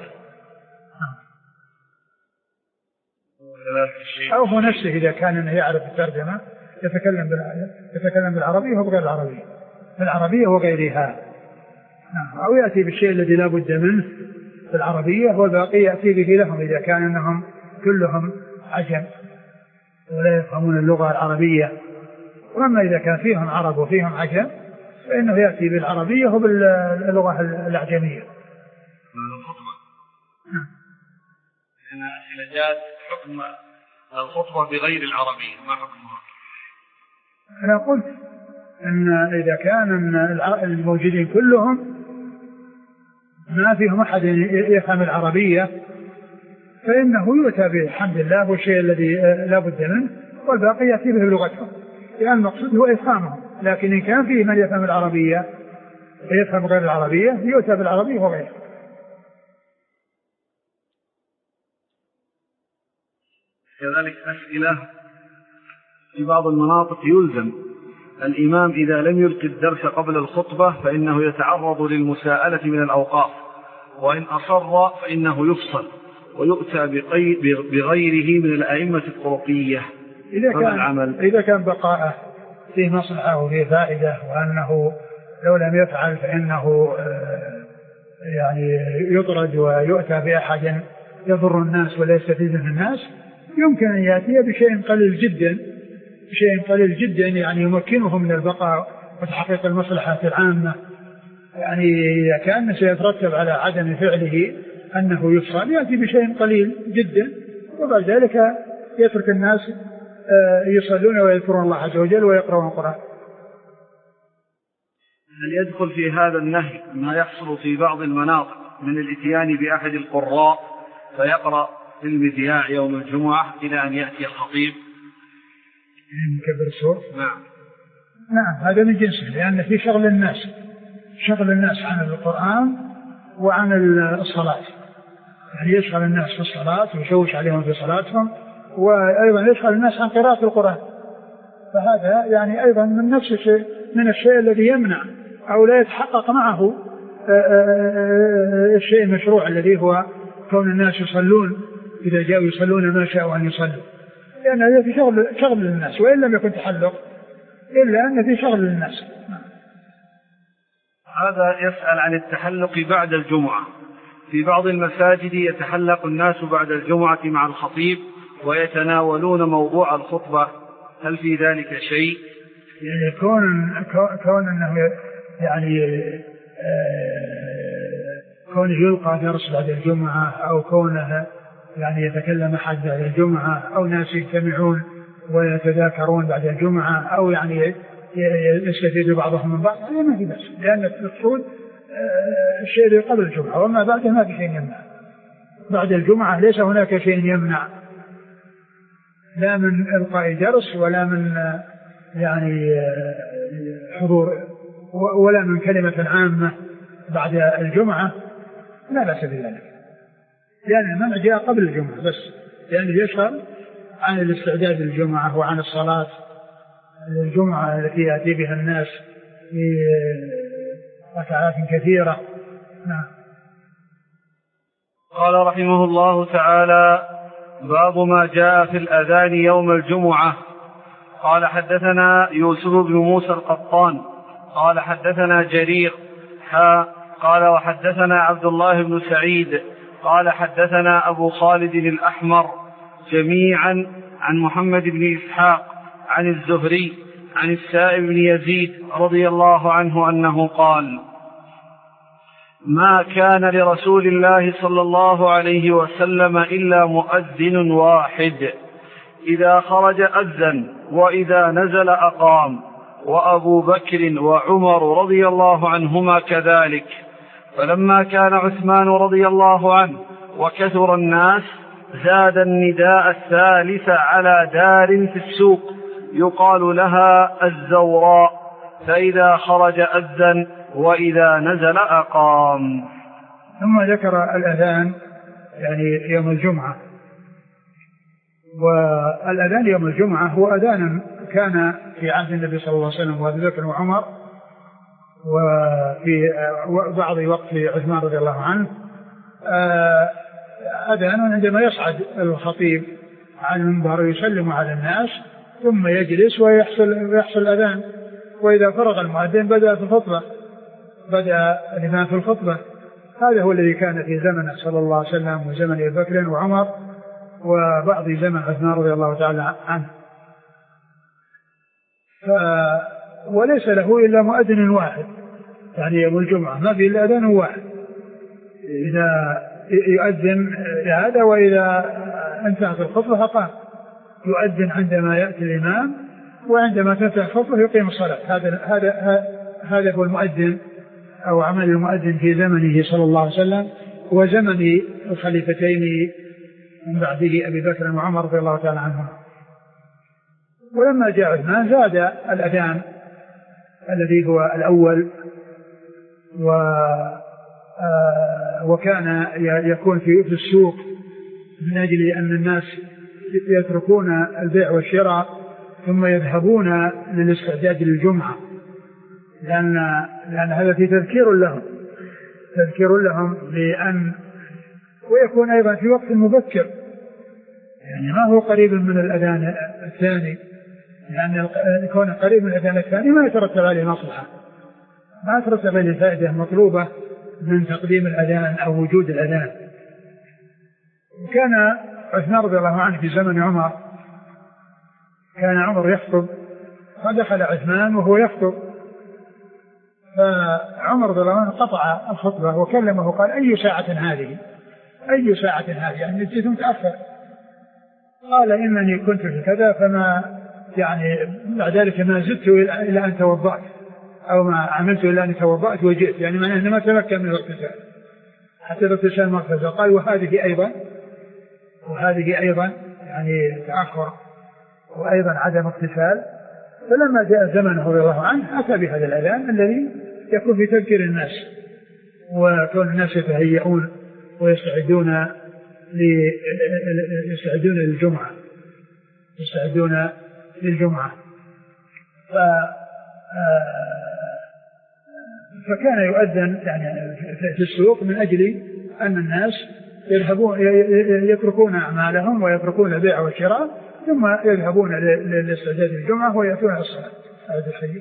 أو هو نفسه إذا كان يعرف الترجمة يتكلم بالعربية وبغير العربية، بالعربية وغيرها، أو يأتي بالشيء الذي لا بد منه في العربية والباقي يأتي به لهم إذا كان أنهم كلهم عجم ولا يفهمون اللغة العربية. وأما إذا كان فيهم عرب وفيهم عجم فإنه يأتي بالعربية وباللغة الأعجمية. إذا جاءت حكم الخطبة بغير العربية ما حكمها؟ أنا قلت أن إذا كان الموجودين كلهم ما فيهم أحد يفهم العربية فإنه يؤتى بحمد الله والشيء الذي لا بد منه والباقي يأتي به بلغتهم، لأن المقصود هو إفهامهم. لكن إن كان فيه من يفهم العربية ويفهم غير العربية يؤتى بالعربية وغيره. كذلك أسئلة في بعض المناطق يلزم الإمام إذا لم يلقي الدرس قبل الخطبة فإنه يتعرض للمساءلة من الأوقاف، وإن أصر فإنه يفصل ويؤتى بغيره من الأئمة الطرقية. إذا كان بقاءه فيه مصلحة وفيه فائدة، وأنه لو لم يفعل فإنه يعني يطرد ويؤتى بأحد يضر الناس ولا يستفيد من الناس، يمكن أن يأتي بشيء قليل جدا يعني يمكنه من البقاء وتحقيق المصلحة العامة. يعني إذا كان سيترتب على عدم فعله أنه يفصل يأتي بشيء قليل جدا، وبعد ذلك يترك الناس يصلون ويذكرون الله عز وجل ويقرؤون القرآن. هل يدخل في هذا النهي ما يحصل في بعض المناطق من الاتيان بأحد القراء فيقرأ في المذياع يوم الجمعة إلى أن يأتي الخطيب؟ مكبر الصوت. نعم. نعم هذا من جنسه، لأن في شغل الناس عن القرآن وعن الصلاة، يعني يشغل الناس في الصلاة ويشوش عليهم في صلاتهم، وأيضا يشغل الناس عن قراءة القرآن، فهذا يعني أيضا من نفس الشيء، من الشيء الذي يمنع أو لا يتحقق معه الشيء المشروع الذي هو كون الناس يصلون إذا جاءوا يصلون ما شاءوا أن يصلوا، لأن هذا في شغل للناس، وإن لم يكن تحلق إلا أن في شغل للناس. هذا يسأل عن التحلق بعد الجمعة. في بعض المساجد يتحلق الناس بعد الجمعة مع الخطيب ويتناولون موضوع الخطبة، هل في ذلك شيء؟ يعني كون أنه يعني كونه يلقى درس بعد الجمعة، أو كونه يعني يتكلم أحد بعد الجمعة، أو ناس يجتمعون ويتذاكرون بعد الجمعة، أو يعني يستفيد بعضهم من بعض، هذا ما في بأس، لأن المقصود الشيء اللي قبل الجمعة، وما بعده ما في شيء يمنع. بعد الجمعة ليس هناك شيء يمنع، لا من إلقاء درس ولا من يعني حضور ولا من كلمة عامة بعد الجمعة، لا بأس بذلك، لأن المنع جاء قبل الجمعة بس، لأنه يشغل عن الاستعداد للجمعة وعن الصلاة الجمعة التي يأتي بها الناس في ركعات كثيرة. نعم. قال رحمه الله تعالى: باب ما جاء في الأذان يوم الجمعة. قال حدثنا يوسف بن موسى القطان قال حدثنا جرير قال وحدثنا عبد الله بن سعيد قال حدثنا أبو خالد الأحمر جميعا عن محمد بن إسحاق عن الزهري عن السائب بن يزيد رضي الله عنه أنه قال: ما كان لرسول الله صلى الله عليه وسلم إلا مؤذن واحد، إذا خرج أذن وإذا نزل أقام، وأبو بكر وعمر رضي الله عنهما كذلك. فلما كان عثمان رضي الله عنه وكثر الناس زاد النداء الثالث على دار في السوق يقال لها الزوراء، فإذا خرج أذن وإذا نزل أقام. ثم ذكر الأذان يعني يوم الجمعة. والأذان يوم الجمعة هو أذان كان في عهد النبي صلى الله عليه وسلم وأبي بكر وعمر، وفي بعض وقت عثمان رضي الله عنه، أذان عندما يصعد الخطيب على المنبر يسلم على الناس ثم يجلس ويحصل الأذان، وإذا فرغ المؤذن بدأ الإمام في الخطبة. هذا هو الذي كان في زمنه صلى الله عليه وسلم وزمن أبي بكر وعمر وبعض زمن عثمان رضي الله تعالى عنه. وليس له إلا مؤذن واحد، يعني يوم الجمعة ما في إلا أذان واحد، إذا يؤذن هذا وإذا انتهت الخطبة فقام يؤذن عندما يأتي الإمام، وعندما تنتهي الخطبة يقيم الصلاة. هذا هو المؤذن أو عمل المؤذن في زمنه صلى الله عليه وسلم وزمن الخليفتين من بعده أبي بكر وعمر رضي الله تعالى عنهما. ولما جاء عثمان زاد الأذان الذي هو الأول، وكان يكون في السوق من أجل أن الناس يتركون البيع والشراء ثم يذهبون للاستعداد للجمعة، لأن هذا في تذكير لهم بأن، ويكون أيضا في وقت مبكر، يعني ما هو قريب من الأذان الثاني، لأن يكون قريب من الأذان الثاني ما يترتب عليه مصلحة، ما يترتب عليه فائدة مطلوبة من تقديم الأذان أو وجود الأذان. وكان عثمان رضي الله عنه في زمن عمر، كان عمر يخطب فدخل عثمان وهو يخطب، فعمر رضي الله عنه قطع الخطبة وكلمه وقال: أي ساعة هذه؟ يعني جئت متأخر. قال: إنني كنت في كذا، فما يعني بعد ذلك ما زدت إلى أن توضأت، أو ما عملت إلى أن توضأت وجئت، يعني معناه أنه ما تمكن من الاغتسال حتى الاغتسال مرتزا. قال: وهذه أيضا؟ وهذه أيضا يعني تأخر وأيضا عدم اقتفال. فلما جاء زمنه رضي الله عنه أتى بهذا الأذان الذي يكون في تذكير الناس، وكون الناس يتهيئون ويستعدون للجمعة. فكان يؤذن يعني في السوق من أجل أن الناس يتركون أعمالهم ويتركون البيع والشراء ثم يذهبون لاستعداد الجمعة ويأتون على الصلاة. هذا الحديث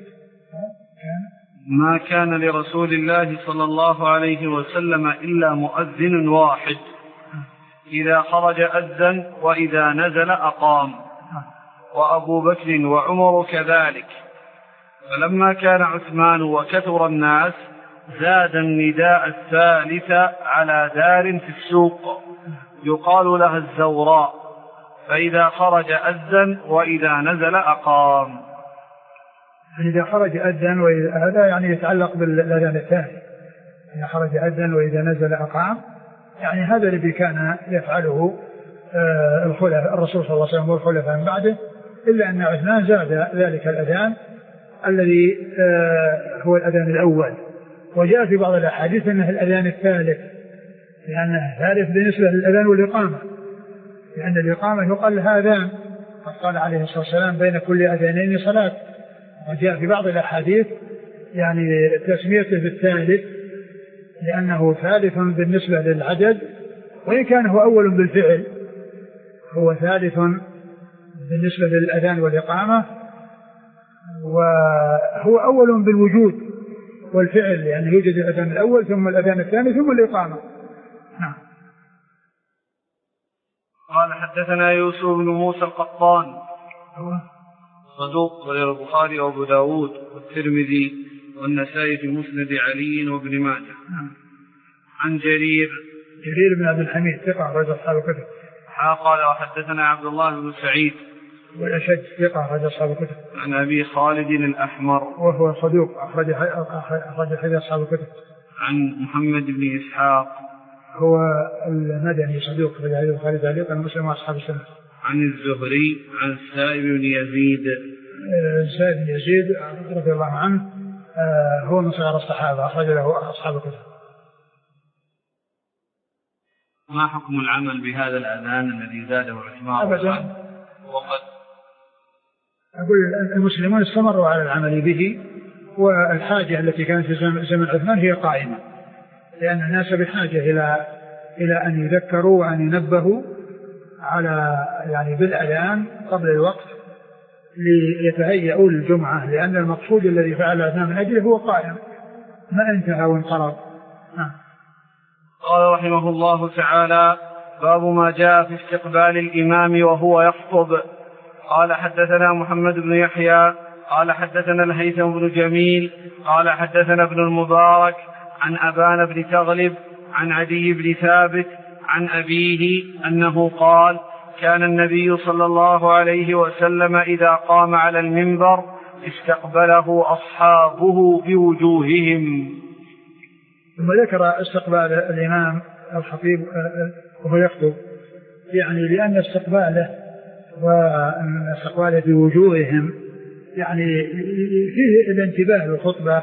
ما كان لرسول الله صلى الله عليه وسلم إلا مؤذن واحد، إذا خرج أذن وإذا نزل أقام، وأبو بكر وعمر كذلك. فلما كان عثمان وكثر الناس زاد النداء الثالث على دار في السوق يقال لها الزوراء، فإذا خرج أذن وإذا نزل أقام. إذا خرج أذن هذا يعني يتعلق بالأذان الثاني، إذا خرج أذن وإذا نزل أقام، يعني هذا الذي كان يفعله الرسول صلى الله عليه وسلم والخلفاء من بعده، إلا أن عثمان زاد ذلك الأذان الذي هو الأذان الأول، وجاء في بعض الأحاديث أنه الأذان الثالث، لأنه ثالث بالنسبة للأذان والإقامة، لأن الإقامة يقال لها أذان، قال عليه الصلاة والسلام بين كل أذانين صلاة. وجاء في بعض الأحاديث يعني تسميته بالثالث لأنه ثالث بالنسبة للعدد، وإن كان هو أول بالفعل، هو ثالث بالنسبة للأذان والإقامة، وهو أول بالوجود والفعل، يعني يوجد الأذان الأول ثم الأذان الثاني ثم الإقامة. نعم. قال حدثنا يوسف بن موسى القطان صدوق غير البخاري وابو داود والترمذي والنسائي في مسند علي وابن ماجه. عن جرير بن عبد الحميد ثقة رجل أصحاب الكتب. قال وحدثنا عبد الله بن سعيد والأشج ثقة رجل أصحاب الكتب. عن أبي خالد الأحمر وهو صدوق أخرج حديث أصحاب الكتب. عن محمد بن إسحاق هو المدني صدوق أخرج حديث البخاري تعليقا ومسلم وأصحاب السنة. عن الزهري عن السائب بن يزيد. السائب بن يزيد رضي الله عنه هو من صغار الصحابة، أخرج له أصحاب الكتب. ما حكم العمل بهذا الأذان الذي زاده عثمان؟ أبدا. وقد أقول المسلمون استمروا على العمل به، والحاجة التي كانت في زمن عثمان هي قائمة، لأن الناس بحاجة إلى أن يذكروا وأن ينبهوا على يعني بالأذان قبل الوقت ليتهيئوا للجمعة، لأن المقصود الذي فعل عثمان من أجله هو قائم ما انتهى وانقرض. قال رحمه الله تعالى: باب ما جاء في استقبال الإمام وهو يخطب. قال حدثنا محمد بن يحيى قال حدثنا الهيثم بن جميل قال حدثنا ابن المبارك عن أبان بن تغلب عن عدي بن ثابت عن أبيه أنه قال: كان النبي صلى الله عليه وسلم إذا قام على المنبر استقبله أصحابه بوجوههم. ثم ذكر استقبال الإمام الخطيب وهو يخطب، يعني لأن استقباله بوجوههم يعني فيه الانتباه للخطبة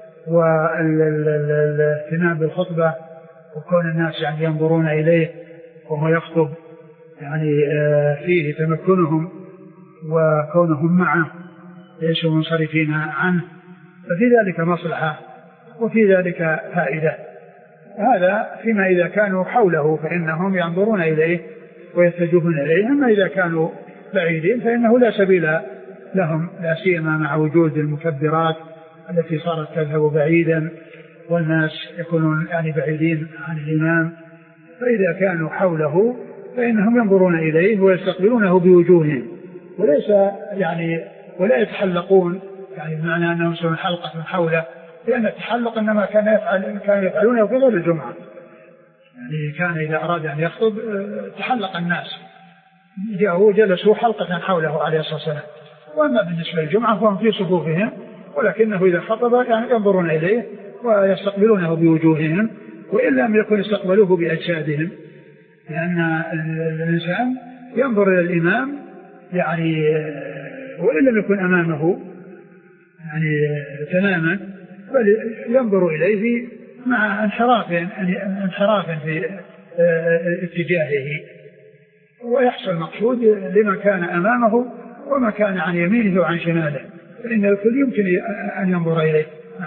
والاهتمام بالخطبة، وكون الناس يعني ينظرون إليه وهو يخطب يعني فيه تمكنهم وكونهم معه ليسوا منصرفين عنه، ففي ذلك مصلحة وفي ذلك فائدة. هذا فيما إذا كانوا حوله فإنهم ينظرون إليه ويتجهون إليه، أما إذا كانوا بعيدين فإنه لا سبيل لهم، لا سيما مع وجود المكبرات التي صارت تذهب بعيدا والناس يكونون يعني بعيدين عن الإمام، فإذا كانوا حوله فإنهم ينظرون إليه ويستقبلونه بوجوههم، وليس يعني ولا يتحلقون، يعني بمعنى أنهم يسوون حلقة حوله، لأن التحلق إنما كانوا يفعلونه في غير الجمعة، يعني كان إذا أراد أن يخطب تحلق الناس جاءوا جلسوا حلقة حوله عليه الصلاة والسلام. وأما بالنسبة للجمعة فهم في صفوفهم، ولكنه إذا خطب يعني ينظرون إليه ويستقبلونه بوجوههم، وإن لم يكن يستقبلوه بأجسادهم، لأن الإنسان ينظر إلى الإمام يعني وإن لم يكن أمامه يعني تماما، بل ينظر إليه مع انحراف في اتجاهه، ويحصل مقصود لما كان أمامه وما كان عن يمينه وعن شماله، فإن الكل يمكن أن ينظر إليه.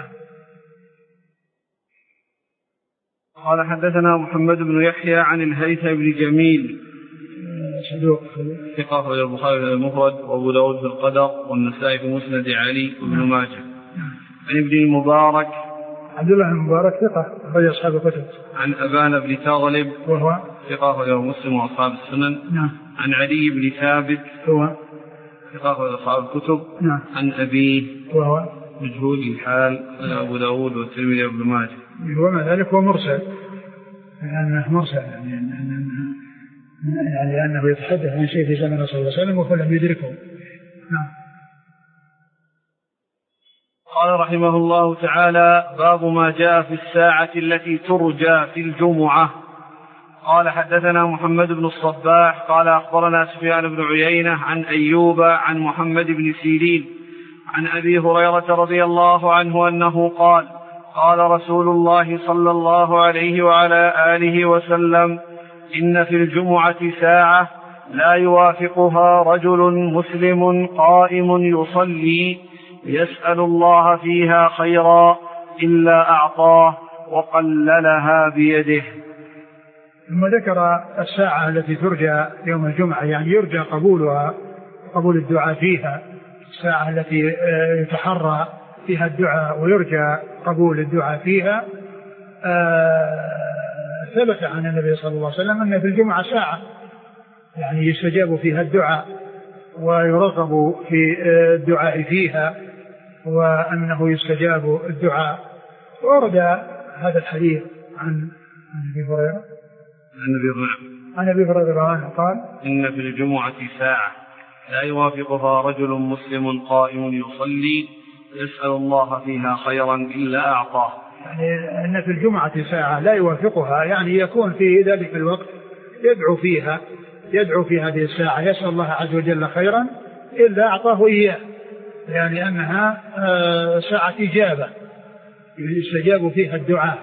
قال حدثنا محمد بن يحيى عن الهيثم بن جميل صدوق ثقة أخرجه البخاري في المفرد وأبو داود في القدر والنسائي في مسند علي وابن ماجه. عن ابن المبارك عبد الله بن المبارك ثقة أخرج أصحاب الكتب. عن أبان بن تغلب وهو ثقة أخرجه مسلم وأصحاب السنن. عن علي بن ثابت هو ثقة أخرج أصحاب الكتب. عن أبيه وهو مجهول الحال أبو داود والترمذي وابن ماجه. وما ذلك هو مرسل، لأنه مرسل يعني أنه يتحدث عن شيء في زمن صلى الله عليه وسلم وهو لم يدركه. قال رحمه الله تعالى: باب ما جاء في الساعة التي ترجى في الجمعة. قال حدثنا محمد بن الصباح قال أخبرنا سفيان بن عيينة عن أيوب عن محمد بن سيرين عن أبي هريرة رضي الله عنه أنه قال: قال رسول الله صلى الله عليه وعلى آله وسلم: إن في الجمعة ساعة لا يوافقها رجل مسلم قائم يصلي يسأل الله فيها خيرا إلا أعطاه وقللها بيده. ثم ذكر الساعة التي ترجى يوم الجمعة، يعني يرجى قبولها، قبول الدعاء فيها، الساعة التي يتحرى فيها الدعاء ويرجى قبول الدعاء فيها. ثبت عن النبي صلى الله عليه وسلم أن في الجمعة ساعة يعني يستجاب فيها الدعاء ويرغب في الدعاء فيها، وأنه يستجاب الدعاء. ورد هذا الحديث عن أبي هريرة عن أبي هريرة رضي الله عنه قال: إن في الجمعة ساعة لا يوافقها رجل مسلم قائم يصلي يسأل الله فيها خيرا إلا أعطاه. يعني أن في الجمعة ساعة لا يوافقها، يعني يكون في ذلك الوقت يدعو في هذه الساعة يسأل الله عز وجل خيرا إلا أعطاه إياه، يعني أنها ساعة إجابة يستجاب فيها الدعاء.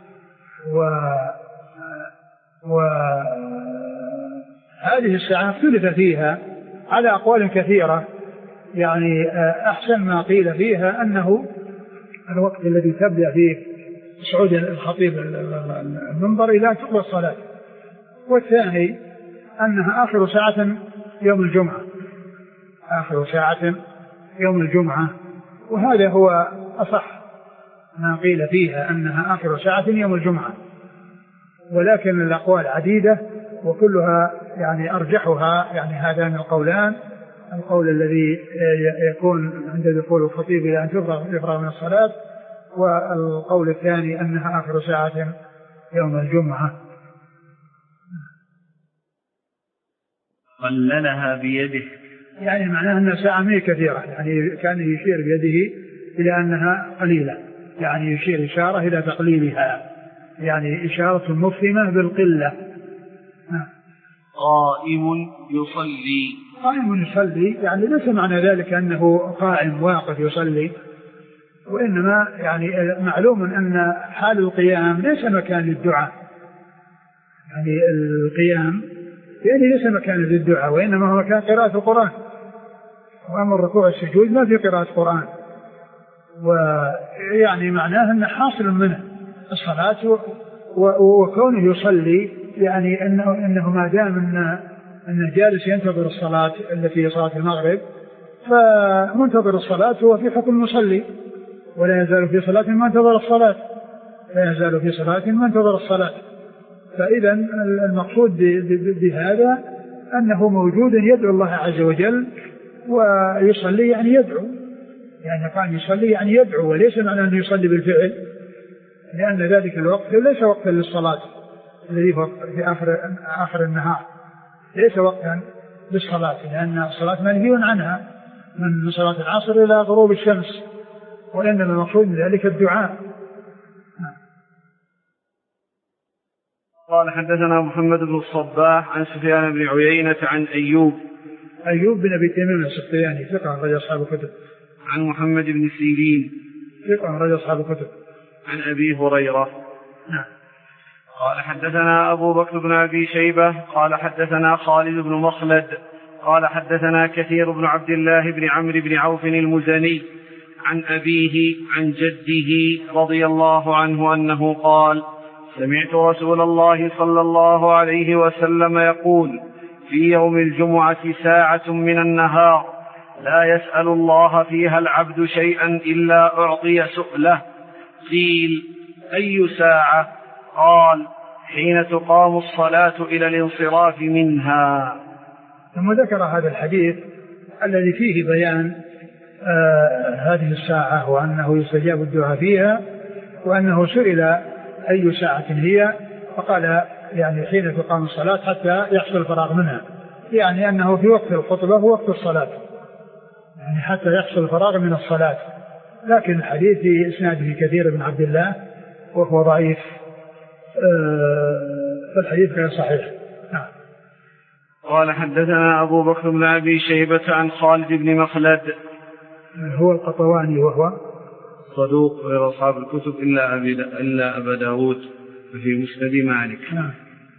وهذه الساعة اختلف فيها على أقوال كثيرة، يعني أحسن ما قيل فيها أنه الوقت الذي تبدأ فيه صعود الخطيب المنبر إلى تقوى الصلاة، والثاني أنها آخر ساعة يوم الجمعة، آخر ساعة يوم الجمعة، وهذا هو أصح ما قيل فيها أنها آخر ساعة يوم الجمعة. ولكن الأقوال عديدة وكلها يعني أرجحها يعني هذان القولان: القول الذي يكون عند دخول الخطيب إلى أن يفرغ من الصلاة، والقول الثاني أنها آخر ساعة يوم الجمعة. قللها بيده، يعني معناه أنها ساعة مئة كثيرة، يعني كان يشير بيده إلى أنها قليلة، يعني يشير إشارة إلى تقليلها، يعني إشارة مفهمة بالقلة. قائم يصلي يعني ليس معنى ذلك أنه قائم واقف يصلي، وإنما يعني معلوم أن حال القيام ليس مكان للدعاء، يعني القيام يعني ليس مكان للدعاء، وإنما هو مكان قراءة القرآن، وأما الركوع والسجود ما في قراءة قرآن. ويعني معناه أن حاصل منه الصلاة وكونه يصلي، يعني أنه ما دام أنه جالس ينتظر الصلاة التي هي صلاة المغرب، فمنتظر الصلاة هو في حكم المصلي، ولا يزال في صلاة ما انتظر الصلاة، لا يزال في صلاة ما انتظر الصلاة. فإذا المقصود بهذا أنه موجود يدعو الله عز وجل، ويصلي يعني يدعو، يعني كان يصلي يعني يدعو، وليس معنى أنه يصلي بالفعل، لأن ذلك الوقت ليس وقتا للصلاة الذي في آخر النهار، ليس وقتا للصلاة، لأن الصلاة منهي عنها من صلاة العصر إلى غروب الشمس، وإنما المقصود من ذلك الدعاء. قال حدثنا محمد بن الصباح عن سفيان بن عيينة عن أيوب بن أبي تميم السختياني ثقة أخرج أصحاب الكتب. عن محمد بن سيرين ثقة أخرج أصحاب الكتب. عن أبي هريرة. نعم. قال حدثنا أبو بكر بن أبي شيبة قال حدثنا خالد بن مخلد قال حدثنا كثير بن عبد الله بن عمرو بن عوف المزني عن أبيه عن جده رضي الله عنه أنه قال: سمعت رسول الله صلى الله عليه وسلم يقول: في يوم الجمعة ساعة من النهار لا يسأل الله فيها العبد شيئا إلا أعطي سؤله. قيل: أي ساعة؟ قال: حين تقام الصلاة إلى الانصراف منها. ثم ذكر هذا الحديث الذي فيه بيان هذه الساعة وأنه يستجاب الدعاء فيها، وأنه سئل أي ساعة هي، فقال يعني حين تقام الصلاة حتى يحصل الفراغ منها، يعني أنه في وقت الخطبة ووقت الصلاة، يعني حتى يحصل الفراغ من الصلاة. لكن الحديث في إسناده كثير بن عبد الله وهو ضعيف، فالحديث غير صحيح. نعم. قال حدثنا أبو بكر بن أبي شيبة عن خالد بن مخلد هو القطواني وهو صدوق غير أصحاب الكتب إلا أبا داود في مسند مالك. نعم.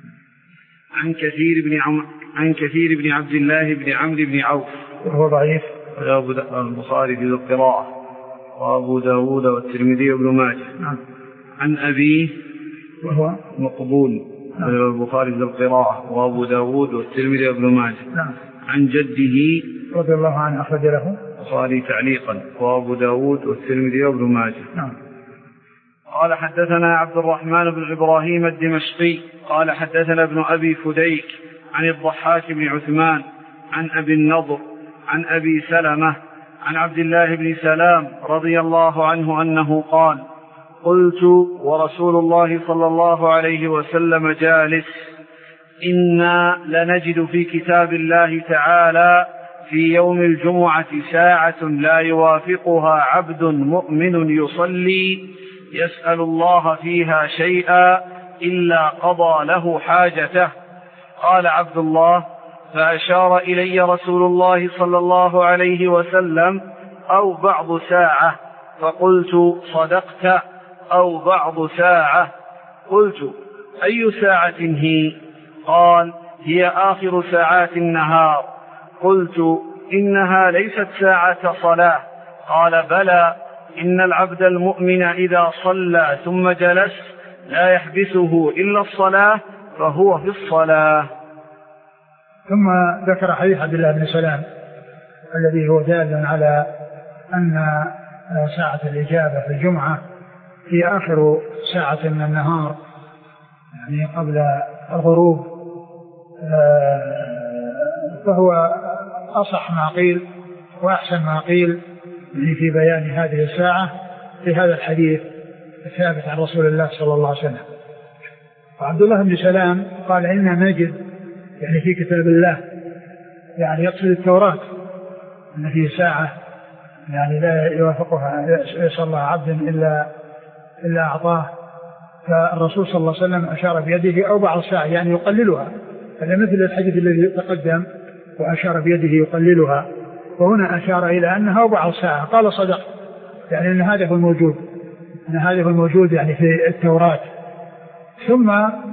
عن كثير بن عبد الله بن عمرو بن عوف وهو ضعيف، البخاري في القراءة وأبو داود والترمذي وابن ماجه. نعم. عن أبيه وهو مقبول، نعم. البخاري في القراءة وأبو داود والترمذي وابن ماجه. نعم. عن جده رضي الله عنه أخرج له البخاري تعليقا وأبو داود والترمذي وابن ماجه. نعم. قال حدثنا عبد الرحمن بن إبراهيم الدمشقي قال حدثنا ابن أبي فديك عن الضحاك بن عثمان عن أبي النضر عن أبي سلمة عن عبد الله بن سلام رضي الله عنه أنه قال: قلت ورسول الله صلى الله عليه وسلم جالس: إنا لنجد في كتاب الله تعالى في يوم الجمعة ساعة لا يوافقها عبد مؤمن يصلي يسأل الله فيها شيئا إلا قضى له حاجته. قال عبد الله: فأشار إلي رسول الله صلى الله عليه وسلم: أو بعض ساعة. فقلت: صدقت، أو بعض ساعة. قلت: أي ساعة هي؟ قال: هي آخر ساعات النهار. قلت: إنها ليست ساعة صلاة. قال: بلى، إن العبد المؤمن إذا صلى ثم جلس لا يحبسه إلا الصلاة فهو في الصلاة. ثم ذكر حديث عبد الله بن سلام الذي هو دال على أن ساعة الإجابة في الجمعة هي آخر ساعة من النهار، يعني قبل الغروب، فهو أصح ما قيل وأحسن ما قيل في بيان هذه الساعة في هذا الحديث الثابت عن رسول الله صلى الله عليه وسلم. وعبد الله بن سلام قال: إنا نجد يعني في كتاب الله، يعني يقصد التوراة، أن فيه ساعة يعني لا يوافقها يسأل الله عبد إلا أعطاه. فالرسول صلى الله عليه وسلم أشار بيده أو بعض ساعة يعني يقللها، هذا مثل الحديث الذي تقدم وأشار بيده يقللها، وهنا أشار إلى أنها بعض ساعة. قال: صدق، يعني أن هذا هو الموجود، أن هذا هو الموجود يعني في التوراة. ثم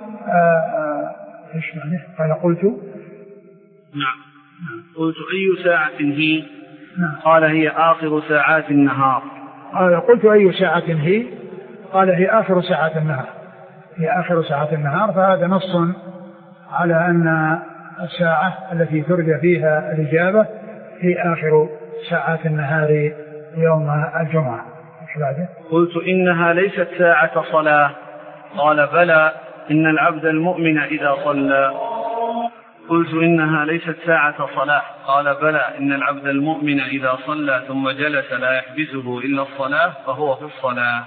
إيش معنى؟ قال: قلت: نعم. قلت: أي ساعة هي؟ نعم. قال: هي آخر ساعات النهار. قلت: أي ساعة هي؟ قال: هي آخر ساعات النهار. هي آخر ساعات النهار. فهذا نص على أن الساعة التي ترجى فيها الإجابة هي آخر ساعات النهار يوم الجمعة. قلت: إنها ليست ساعة صلاة. قال: بلى، إن العبد المؤمن إذا صلى. قلت: إنها ليست ساعة صلاة. قال: بلى، إن العبد المؤمن إذا صلى ثم جلس لا يحبسه إلا الصلاة فهو في الصلاة.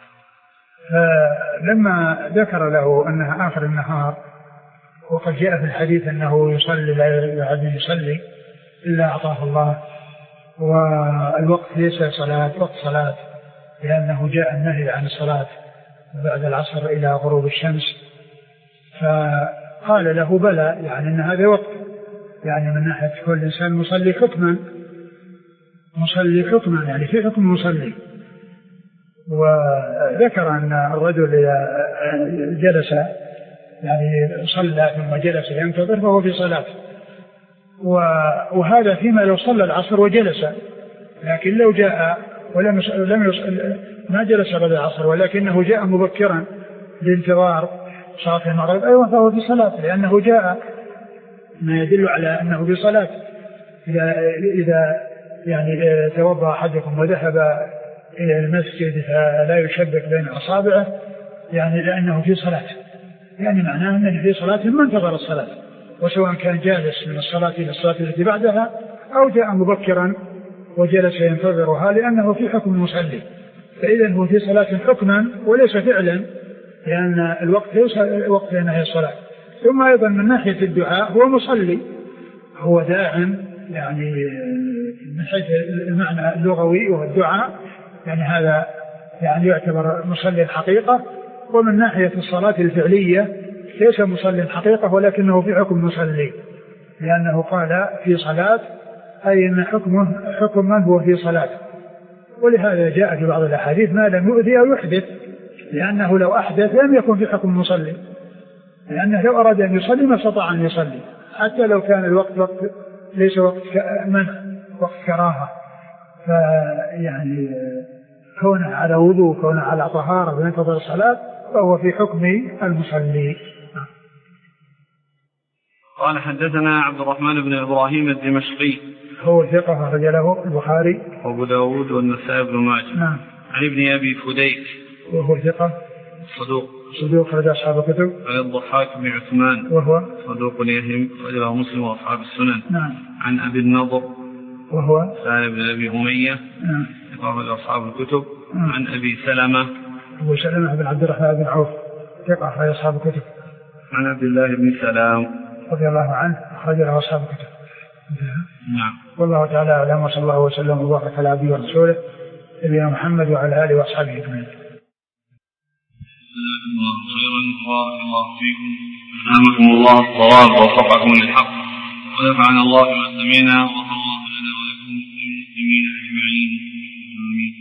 لما ذكر له أنها آخر النهار، وقد جاء في الحديث أنه يصلي لا يعد يصلي إلا أعطاه الله، والوقت ليس صلاة وقت صلاة، لأنه جاء النهي عن الصلاة بعد العصر إلى غروب الشمس، فقال له بلى، يعني أن هذا وقت، يعني من ناحية كل إنسان مصلي حكما يعني في حكم مصلي. وذكر أن الرجل إذا جلس يعني صلى ثم جلس ينتظر فهو في صلاة، وهذا فيما لو صلى العصر وجلس، لكن لو جاء ولم ما جلس بعد العصر ولكنه جاء مبكرا لانتظار صلاة المغرب أيضا فهو في صلاة، لأنه جاء ما يدل على أنه في صلاة. إذا يعني توضأ أحدكم وذهب إلى المسجد فلا يشبك بين أصابعه، يعني لأنه في صلاة، يعني معناه أنه في صلاة ما انتظر الصلاة، وسواء كان جالس من الصلاة إلى الصلاة التي بعدها أو جاء مبكرا وجلس ينتظرها لأنه في حكم مصلي. فإذا هو في صلاة حكما وليس فعلا، لأن الوقت ليس وقت نهي الصلاة. ثم أيضا من ناحية الدعاء هو مصلي، هو داع، يعني من حيث المعنى اللغوي والدعاء، يعني هذا يعني يعتبر مصلي الحقيقة. ومن ناحية الصلاة الفعلية ليس مصلي الحقيقة ولكنه في حكم مصلي، لأنه قال في صلاة، أي أن حكم من هو في صلاة. ولهذا جاء في بعض الأحاديث ما لم يؤذي أو يحدث، لأنه لو أحدث لم يكن في حكم مصلي، لأنه لو أراد أن يصلي ما استطاع أن يصلي، حتى لو كان الوقت ليس وقت منع، وقت كراهة. فيعني كونه على وضوء، كونه على طهارة وينتظر الصلاة فهو في حكم المصلي. قال حدثنا عبد الرحمن بن إبراهيم الدمشقي هو ثقة أخرج له البخاري وأبو داود والنسائي بن ماجه. نعم. عن ابن أبي فديك وهو ثقة صدوق أخرج أصحاب الكتب. عن الضحاك بن عثمان وهو صدوق يهم أخرجه مسلم وأصحاب السنن. نعم. عن أبي النضر وهو سالم بن أبي أمية أخرج أصحاب الكتب. عن أبي سلمة أبو سلمة بن عبد الرحمن بن عوف ثقة أخرج أصحاب الكتب. عن عبد الله بن سلام رضي الله عنه أخرج له أصحاب الكتب. نعم. والله تعالى أعلم، وصلى الله وسلم وبارك على عبده ورسوله نبينا محمد وعلى آله وأصحابه أجمعين. الله خيرا وبارك الله فيكم، ألهمكم الله الصواب ووفقكم للحق، ونفعنا الله بما سمعنا وغفر الله لنا ولكم وللمسلمين أجمعين. آمين.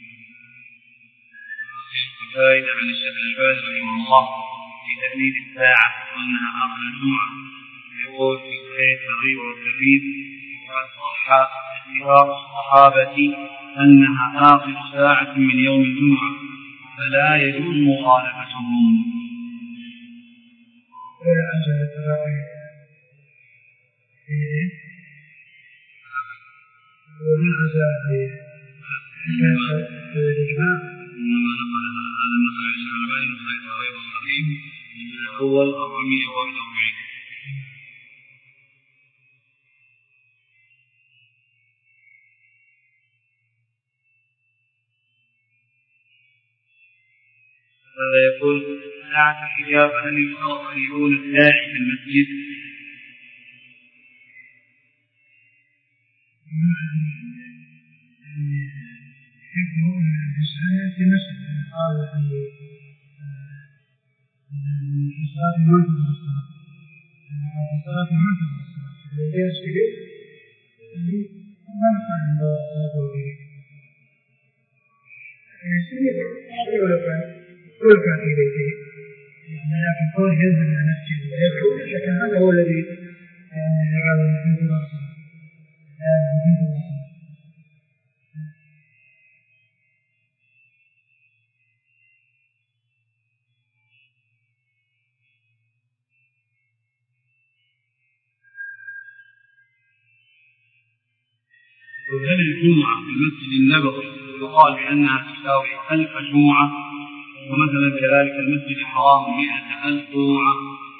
فائدة عن الشيخ الألباني رحمه الله في تحديد الساعة وأنها آخر الجمعة، يقول في صحيح الترغيب والترهيب وقد صح اتفاق الصحابة أنها آخر ساعة من يوم الجمعة فلا يجوز مخالفتهم. الأول 441. هذا يقول ساعة الحجاب هل يشترط أن يكون الداعي في المسجد؟ في المسجد قال في صلاة المنزل صلاة المنزل الذي ما نفعل ولو كان في بيته، لكن كون ينزل من المسجد ويدعو لكن هذا هو الذي يرى من هل الجمعة في المسجد النبوي يقال بأنها تساوي 1000 جمعة، ومثلا كذلك المسجد الحرام 100,000 جمعة؟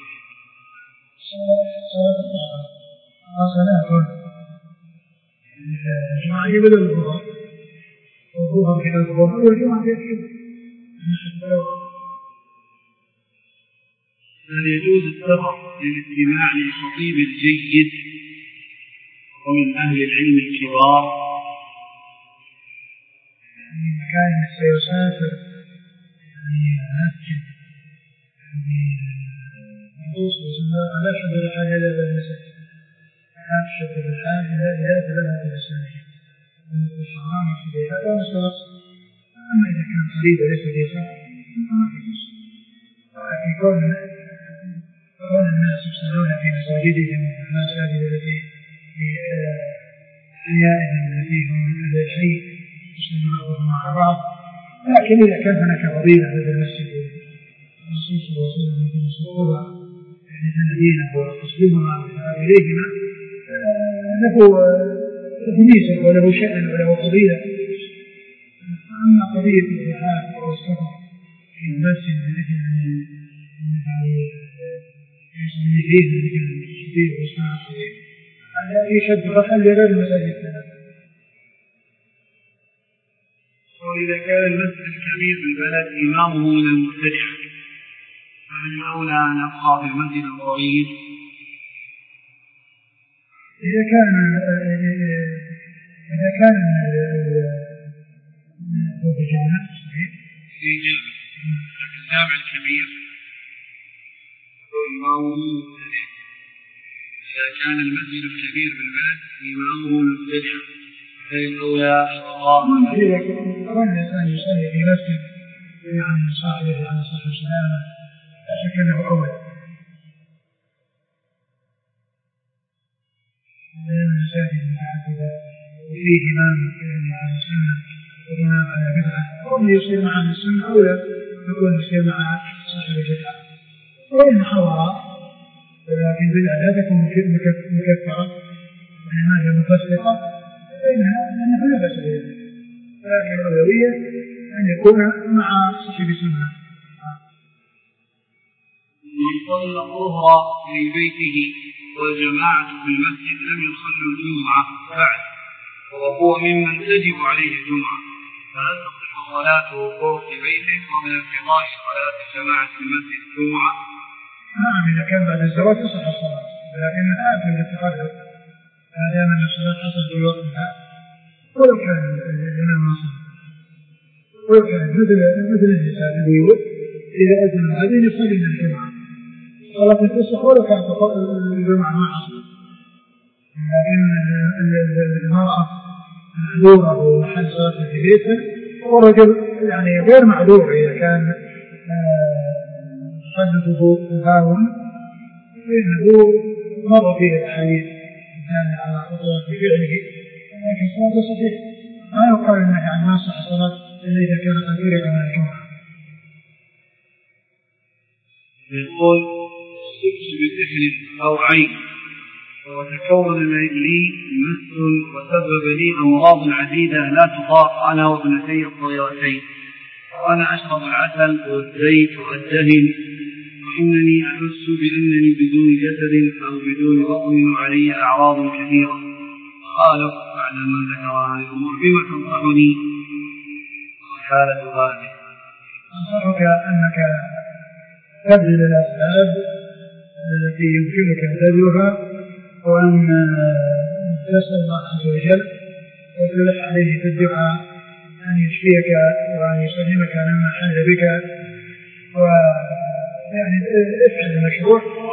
الجمعة يبدأ الظهر والظهر في الظهر والجمعة في الظهر. هل يجوز السفر للاستماع للخطيب الجيد ومن أهل العلم الكبار؟ كان سيسافر مسجد لا شد الحاجة إلى المساجد، لا شد الحاجة إلى المساجد، الحرام في هذا مسألة. أما إذا كان قريب ليس بيسار ما في قصة. ولكن كون الناس يصلون في مساجدهم والمساجد التي في أحيائهم التي هم من هذا الشيء يصلون بعضهم مع بعض، لكن إذا كان هناك فضيلة هذا المسجد الرسول صلى الله عليه وسلم في مسجدها يعني المدينة وتسليمها إليهما له ميزة وله شأن وله فضيلة. أما قضية الجهاد والسفر في المسجد من أجل أن يصلي فيه من أجل الشديد ويسمع الشديد هذا يشد غفل لغير المساجد الثلاثة. وإذا كان المسجد الكبير بالبلد إمامه من المبتدع فهل الأولى أن يبقى في المسجد الصغير؟ إذا كان في جامع صحيح في الجامع الكبير إمامه مبتدع. إذا كان المسجد الكبير بالبلد إمامه مبتدع فهل الأولى إذا كان الإنسان يصلي في مسجد يعني صاحبه عن صحة سلامة لا شك أنه أولى. لأن المساجد المتعددة وفيه إمام على السنة وإمام على بدعة ومن يصير مع السنة أولى يكون يصير مع صاحب البدعة. وإن حضر ولكن بدعة لا تكون مكفرة وإنما هي مفسقة فإنها لا بأس بها، لكن الأولوية أن يكون مع صاحب السنة. من صلى الظهر في بيته والجماعة في المسجد لم يصلوا الجمعة بعد وهو ممن تجب عليه الجمعة فهل تصح صلاته في بيته قبل انقضاء صلاة الجماعة في المسجد الجمعة؟ نعم إذا كان بعد الزواج تصح الصلاة، لكن الآن في التقرب ما دام أن الصلاة حصل في وقتها ولو كان الإمام ناصر ولو كان مثل النساء البيوت إذا أذن هذه يصلي من الجمعة صلاة تصح ولو كان الجمعة ما حصل. لكن المرأة معذورة ومحل صلاة في بيتها ورجل يعني غير معذور إذا كان حدثه تهاون فإنه مر فيه الحديث كان على خطوة في فعله لكن صلاة صحيح ما يقال أنه يعني ما صح الصلاة إلا إذا كان قريبا من الجمعة. يقول سبت بسحر أو عين وتكون لي مس وسبب لي أمراض عديدة لا تطاق أنا وابنتي الصغيرتين وأنا أشرب العسل والزيت والدهن وإنني أحس بأنني بدون جسد أو بدون بطن وعلي أعراض كثيرة قال بعد ما ذكر هذه الأمور بما تنصحني حالة هذه؟ أنصحك أنك تبذل الأسباب التي يمكنك بذلها وأن تسأل الله عز وجل وتلح عليه في الدعاء أن يشفيك وأن يسلمك مما حل بك ويعني افعل المشروع